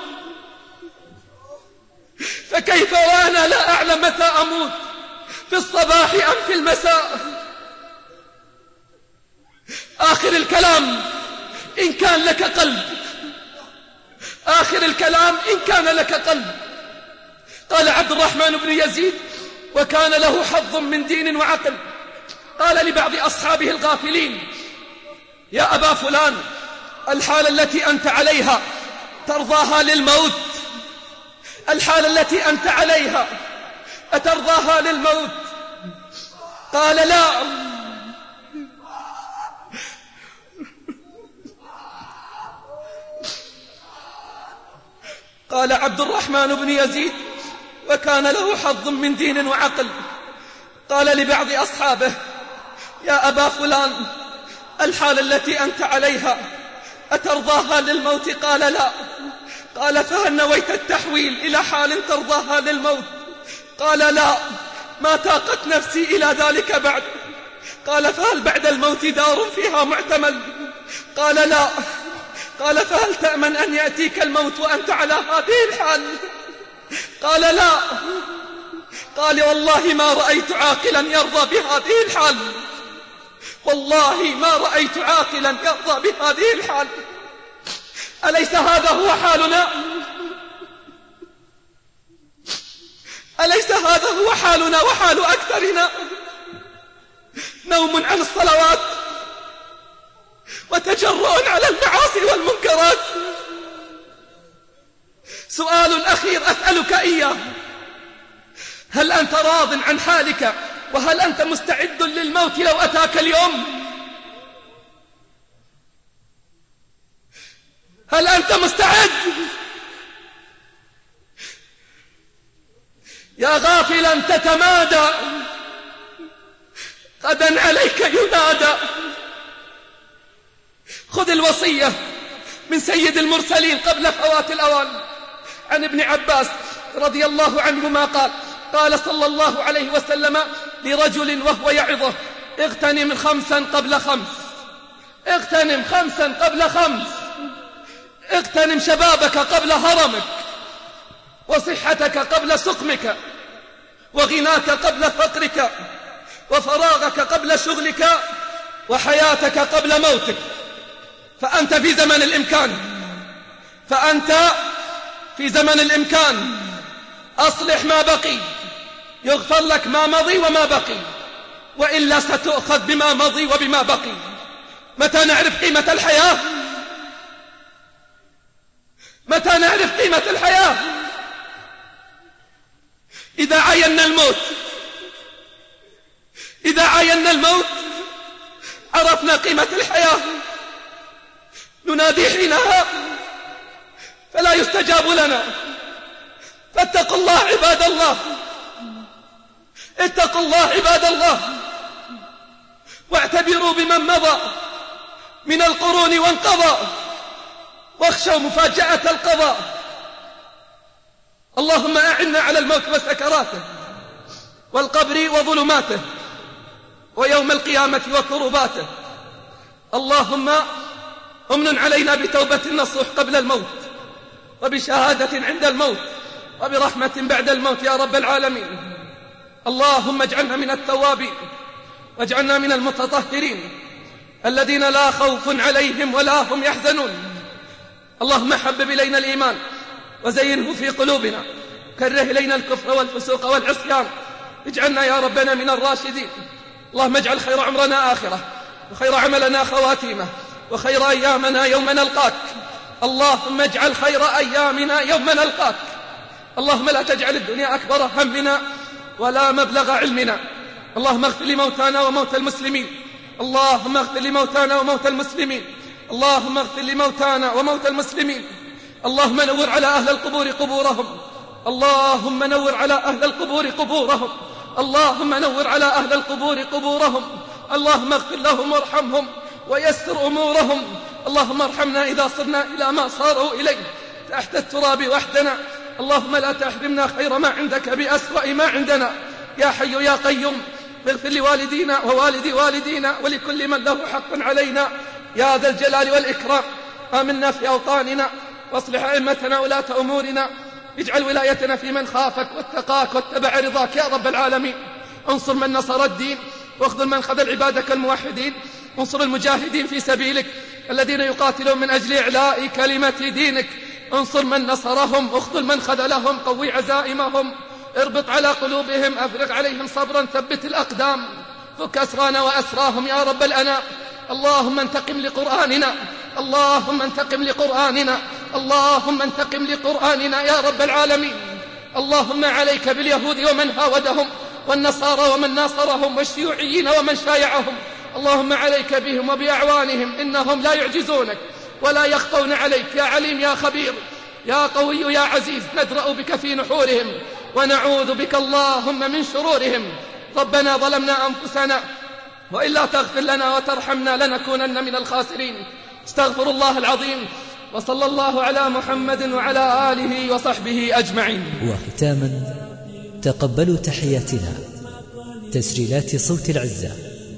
فكيف وأنا لا أعلم متى أموت، في الصباح أم في المساء؟ آخر الكلام إن كان لك قلب، آخر الكلام إن كان لك قلب. قال عبد الرحمن بن يزيد: وكان له حظ من دين وعقل. قال لبعض أصحابه الغافلين: يا أبا فلان، الحالة التي أنت عليها ترضاها للموت؟ الحالة التي أنت عليها أترضاها للموت؟ قال: لا. قال عبد الرحمن بن يزيد: وكان له حظ من دين وعقل. قال لبعض أصحابه: يا أبا فلان، الحالة التي أنت عليها أترضاها للموت؟ قال: لا. قال: فهل نويت التحويل إلى حال ترضاها للموت؟ قال: لا، ما طاقت نفسي إلى ذلك بعد. قال: فهل بعد الموت دار فيها معتمل؟ قال: لا. قال: فهل تأمن أن يأتيك الموت وأنت على هذه الحال؟ قال: لا. قال: والله ما رأيت عاقلا يرضى بهذه الحال، والله ما رأيت عاقلا يرضى بهذه الحال. أليس هذا هو حالنا؟ أليس هذا هو حالنا وحال أكثرنا؟ نوم عن الصلوات وتجرؤ على المعاصي والمنكرات. سؤال أخير أسألك إياه: هل أنت راض عن حالك؟ وهل أنت مستعد للموت لو أتاك اليوم؟ هل أنت مستعد؟ يا غافلا تتمادى، غدا عليك ينادى. خذ الوصية من سيد المرسلين قبل فوات الأوان. عن ابن عباس رضي الله عنهما قال: قال صلى الله عليه وسلم لرجل وهو يعظه: اغتنم خمسا قبل خمس، اغتنم خمسا قبل خمس، اغتنم شبابك قبل هرمك، وصحتك قبل سقمك، وغناك قبل فقرك، وفراغك قبل شغلك، وحياتك قبل موتك. فأنت في زمن الإمكان، فأنت في زمن الإمكان. أصلح ما بقي، يغفر لك ما مضي وما بقي، وإلا ستؤخذ بما مضي وبما بقي. متى نعرف قيمة الحياة؟ متى نعرف قيمة الحياة؟ إذا عاينا الموت، إذا عاينا الموت عرفنا قيمة الحياة. ننادي حينها فلا يستجاب لنا. فاتقوا الله عباد الله، اتقوا الله عباد الله، واعتبروا بمن مضى من القرون وانقضى، واخشوا مفاجأة القضاء. اللهم أعنا على الموت وسكراته، والقبر وظلماته، ويوم القيامة وكرباته. اللهم امن علينا بتوبة النصوح قبل الموت، وبشهادة عند الموت، وبرحمة بعد الموت يا رب العالمين. اللهم اجعلنا من التوابين، واجعلنا من المتطهرين الذين لا خوف عليهم ولا هم يحزنون. اللهم حبب إلينا الإيمان وزينه في قلوبنا، كره إلينا الكفر والفسوق والعصيان، اجعلنا يا ربنا من الراشدين. اللهم اجعل خير عمرنا آخرة، وخير عملنا خواتيمه، وخير أيامنا يوم نلقاك. اللهم اجعل خير أيامنا يوم نلقاك. اللهم لا تجعل الدنيا أكبر همنا ولا مبلغ علمنا. اللهم اغفر لموتانا وموتى المسلمين، اللهم اغفر لموتانا وموتى المسلمين، اللهم اغفر لموتانا وموتى المسلمين. اللهم نور على أهل القبور قبورهم، اللهم نور على أهل القبور قبورهم، اللهم نور على أهل القبور قبورهم. اللهم اغفر لهم وارحمهم ويسر أمورهم. اللهم ارحمنا إذا صرنا إلى ما صاروا إليه تحت التراب وحدنا. اللهم لا تحرمنا خير ما عندك بأسوأ ما عندنا. يا حي يا قيوم اغفر لوالدينا ووالدي والدينا ولكل من له حق علينا يا ذا الجلال والإكرام. آمنا في أوطاننا واصلح أئمتنا ولاة أمورنا. اجعل ولايتنا في من خافك واتقاك واتبع رضاك يا رب العالمين. انصر من نصر الدين واخذل من خذل عبادك الموحدين. انصر المجاهدين في سبيلك الذين يقاتلون من أجل إعلاء كلمة دينك. انصر من نصرهم واخذل من خذلهم. قوي عزائمهم اربط على قلوبهم. أفرغ عليهم صبرا ثبت الأقدام. فك أسرانا وأسراهم يا رب الأنام. اللهم انتقم لقرآننا اللهم انتقم لقرآننا اللهم انتقم لقرآننا يا رب العالمين. اللهم عليك باليهود ومن هاودهم والنصارى ومن ناصرهم والشيوعيين ومن شايعهم. اللهم عليك بهم وبأعوانهم إنهم لا يعجزونك ولا يخفون عليك. يا عليم يا خبير يا قوي يا عزيز ندرأ بك في نحورهم ونعوذ بك اللهم من شرورهم. ربنا ظلمنا أنفسنا وإلا تغفر لنا وترحمنا لنكونن من الخاسرين. استغفر الله العظيم وصلى الله على محمد وعلى آله وصحبه أجمعين. وختاما تقبلوا تحياتنا تسجيلات صوت العزة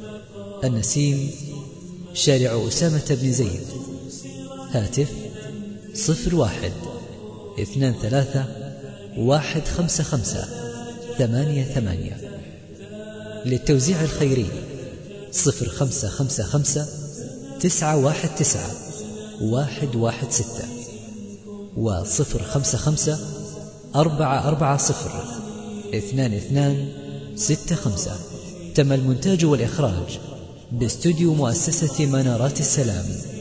النسيم شارع أسامة بن زيد. هاتف صفر واحد اثنان ثلاثة واحد خمسة خمسة ثمانية ثمانية. للتوزيع الخيري صفر خمسة خمسة خمسة تسعة واحد تسعة واحد واحد ستة وصفر خمسة خمسة أربعة أربعة صفر اثنان اثنان ستة خمسة. تم المونتاج والإخراج باستوديو مؤسسة منارات السلام.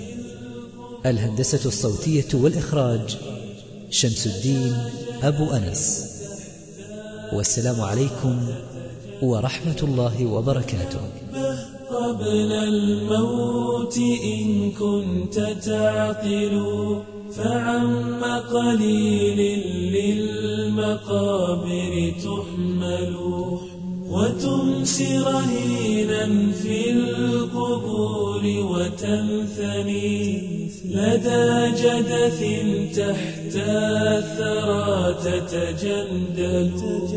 الهندسة الصوتية والإخراج شمس الدين أبو أنس. والسلام عليكم ورحمة الله وبركاته. قبل الموت إن كنت تعقل فعم قليل للمقابر تحمل وتمسي رهينا في القبور وتنثني لدى جدث تحت الثرى تتجندل.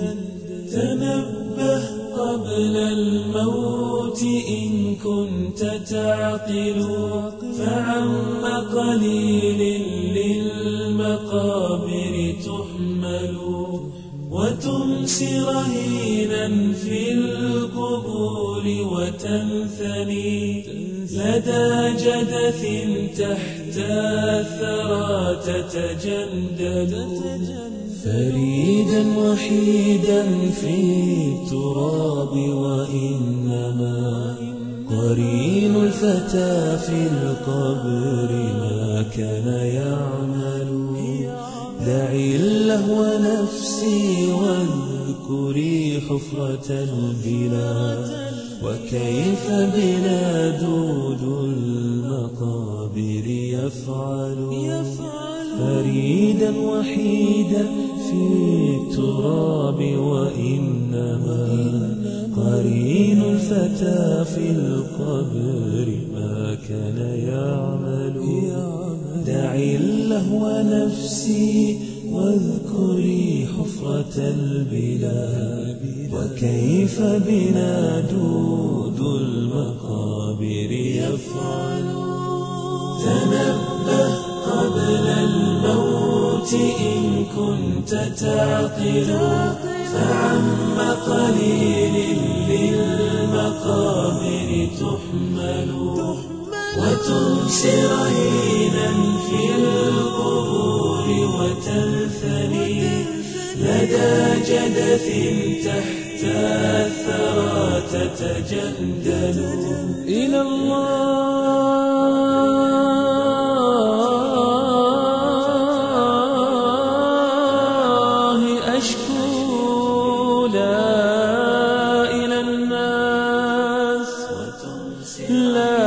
تنبه قبل الموت إن كنت تعقل فعم قليل للمقابر تحمل وتمسي رهينا في القبور وتنثني لدى جدث تحت الثرى تتجندل. فريدا وحيدا في التراب وإنما قرين الفتى في القبر ما كان يعمل. دعي اللهو نفسي واذكري حفرة البلاد وكيف بنا دود المقابر يفعل. فريدا وحيدا في التراب وإنما قرين الفتى في القبر ما كان يعمل. دعي اللهو نفسي واذكري حفرة البلاد وكيف بنا دود المقابر يفعل. تنبه قبل الموت إن كنت تعقل فعم قليل للمقابر تحمل وتمسي رهينا في القبور وتنثني لدى جدث تحت الثرى تتجندل. إلى الله أشكو لا إلى الناس لا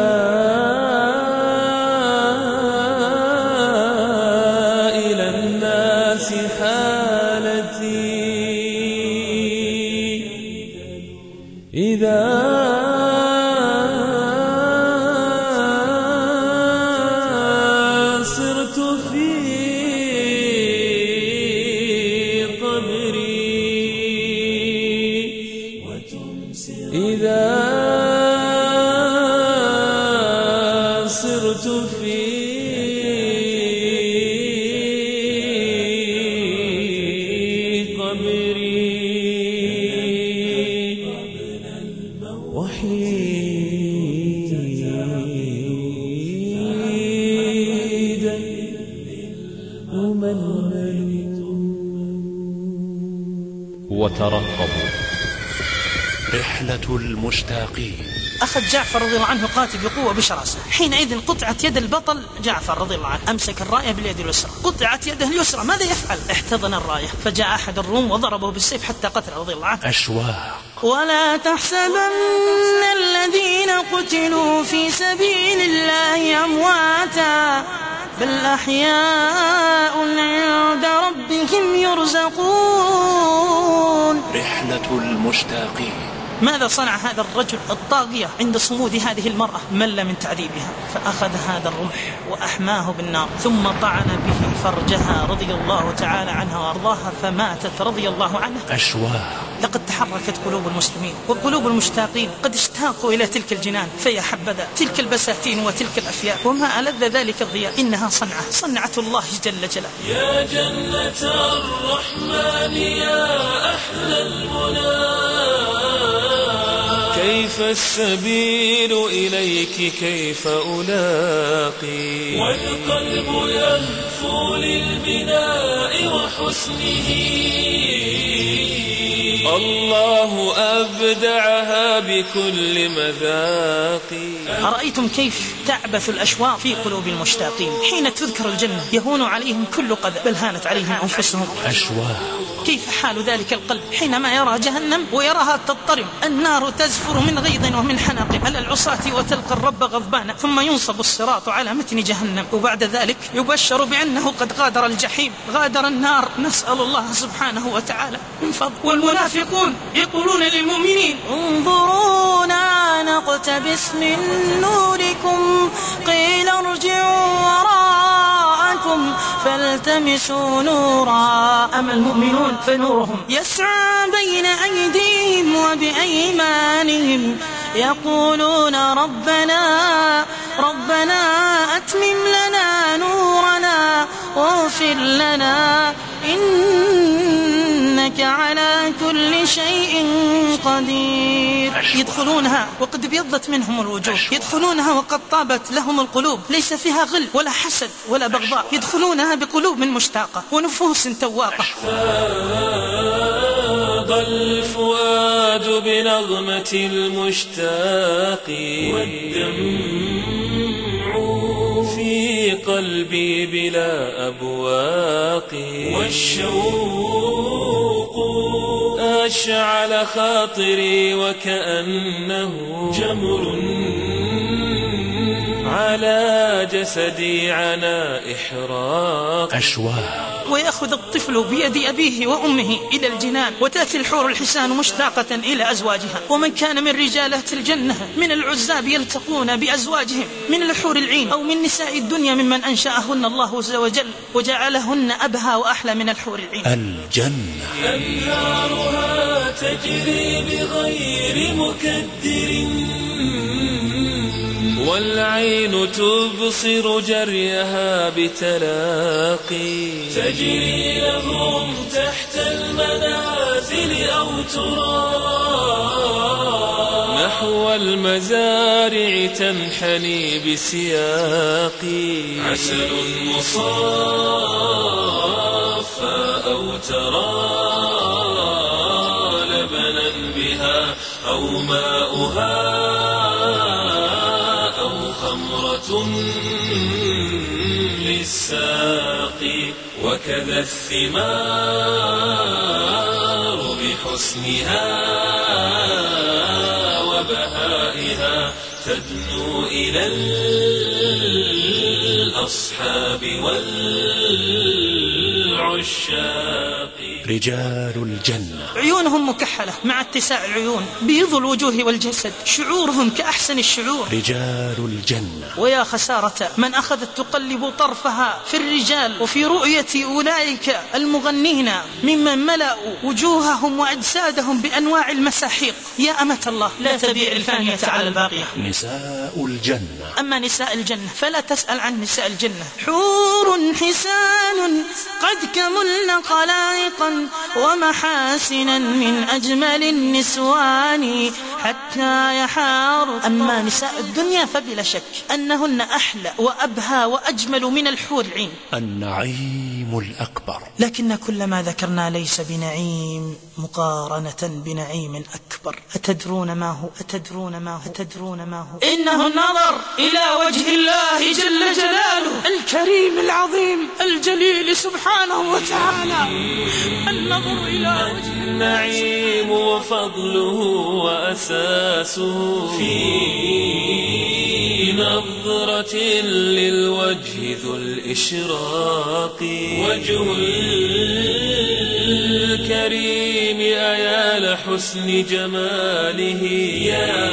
إلى الناس حالتي إذا إذا صرت في قبري وحيدا أملل وترقبوا رحلة المشتاقين. أخذ جعفر رضي الله عنه قاتل بقوة بشراسة. حينئذ قطعت يد البطل جعفر رضي الله عنه، أمسك الراية باليد اليسرى، قطعت يده اليسرى، ماذا يفعل؟ احتضن الراية، فجاء أحد الروم وضربه بالسيف حتى قتل رضي الله عنه. أشواق. ولا تحسبن الذين قتلوا في سبيل الله أمواتا بل أحياء عند ربهم يرزقون. رحلة المشتاقين. ماذا صنع هذا الرجل الطاغية عند صمود هذه المرأة؟ مل من تعذيبها، فأخذ هذا الرمح وأحماه بالنار، ثم طعن به فرجها رضي الله تعالى عنها وأرضاها، فماتت رضي الله عنها. أشواق. لقد تحركت قلوب المسلمين وقلوب المشتاقين، قد اشتاقوا إلى تلك الجنان، فيا حبذا تلك البساتين وتلك الأفياء، وما ألذ ذلك الضياء، إنها صنعة صنعة الله جل جلاله. يا جنة الرحمن يا أحلى المنى، كيف السبيل إليك كيف ألاقي، والقلب يهفو للبناء وحسنه، الله أبدعها بكل مذاق. أرأيتم كيف تعبث الأشواق في قلوب المشتاقين؟ حين تذكر الجنة يهون عليهم كل قذى، بل هانت عليهم أنفسهم. أشواق. كيف حال ذلك القلب حينما يرى جهنم ويراها تضطرم، النار تزفر من غيظ ومن حناق على العصاة وتلقى الرب غضبانا، ثم ينصب الصراط على متن جهنم، وبعد ذلك يبشر بأنه قد غادر الجحيم، غادر النار، نسأل الله سبحانه وتعالى من فضل. والمنافقون يقولون للمؤمنين انظرونا نقتبس من نوركم قيل ارجعوا وراءكم فالتمسوا نورا. أما المؤمنون فنورهم يسعى بين أيديهم وبأيمانهم يقولون ربنا ربنا أتمم لنا نورنا واغفر لنا إنك على كل شيء قدير. يدخلونها وقد ابيضت منهم الوجوه، يدخلونها وقد طابت لهم القلوب، ليس فيها غل ولا حسد ولا بغضاء، يدخلونها بقلوب مشتاقة ونفوس تواقة. فاض الفؤاد بنغمة المشتاق، والدمع في قلبي بلا أبواق، والشوق أشعل خاطري وكأنه جمر على جسدي عنا إحراق. أشواق. ويأخذ الطفل بيد أبيه وأمه إلى الجنان، وتأتي الحور الحسان مشتاقة إلى أزواجها. ومن كان من رجالات الجنة من العزاب يلتقون بأزواجهم من الحور العين أو من نساء الدنيا ممن أنشأهن الله عز وجل وجعلهن أبهى وأحلى من الحور العين. الجنة. أنهارها تجري بغير مكدر، والعين تبصر جريها بتلاقي، تجري لهم تحت المنازل أو ترى نحو المزارع تنحني بسياقي، عسل مصافى أو ترى لبنا بها أو ماؤها للساقي، وكذا الثمار بحسنها وبهائها تدنو إلى الأصحاب والعشاق. رجال الجنة. عيونهم مكحلة مع اتساع العيون، بيض الوجوه والجسد، شعورهم كأحسن الشعور. رجال الجنة. ويا خسارة من أخذت تقلب طرفها في الرجال وفي رؤية أولئك المغنين ممن ملأوا وجوههم وأجسادهم بأنواع المساحيق. يا أمة الله لا تبيع الفانية على الباقية. نساء الجنة. أما نساء الجنة فلا تسأل عن نساء الجنة. حور حسان قد كملن خلائقا ومحاسنا من أجمل النسوان حتى يحار. أما نساء الدنيا فبلا شك أنهن أحلى وأبهى وأجمل من الحور العين. النعيم الأكبر. لكن كل ما ذكرنا ليس بنعيم مقارنة بنعيم أكبر. أتدرون ما هو؟ أتدرون ما هو؟ أتدرون ما هو؟ إنه النظر إلى وجه الله جل جلاله الكريم العظيم الجليل سبحانه وتعالى. النظر إلى وجه النعيم وفضله وأساسه في نظرة للوجه ذو الإشراق. وجه الكريم أيا لحسن جماله يا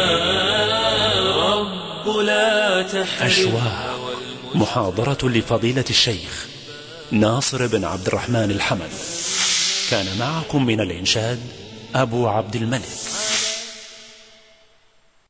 رب لا تحرمه. أشواق. محاضرة لفضيلة الشيخ ناصر بن عبد الرحمن الحمد. كان معكم من الإنشاد أبو عبد الملك.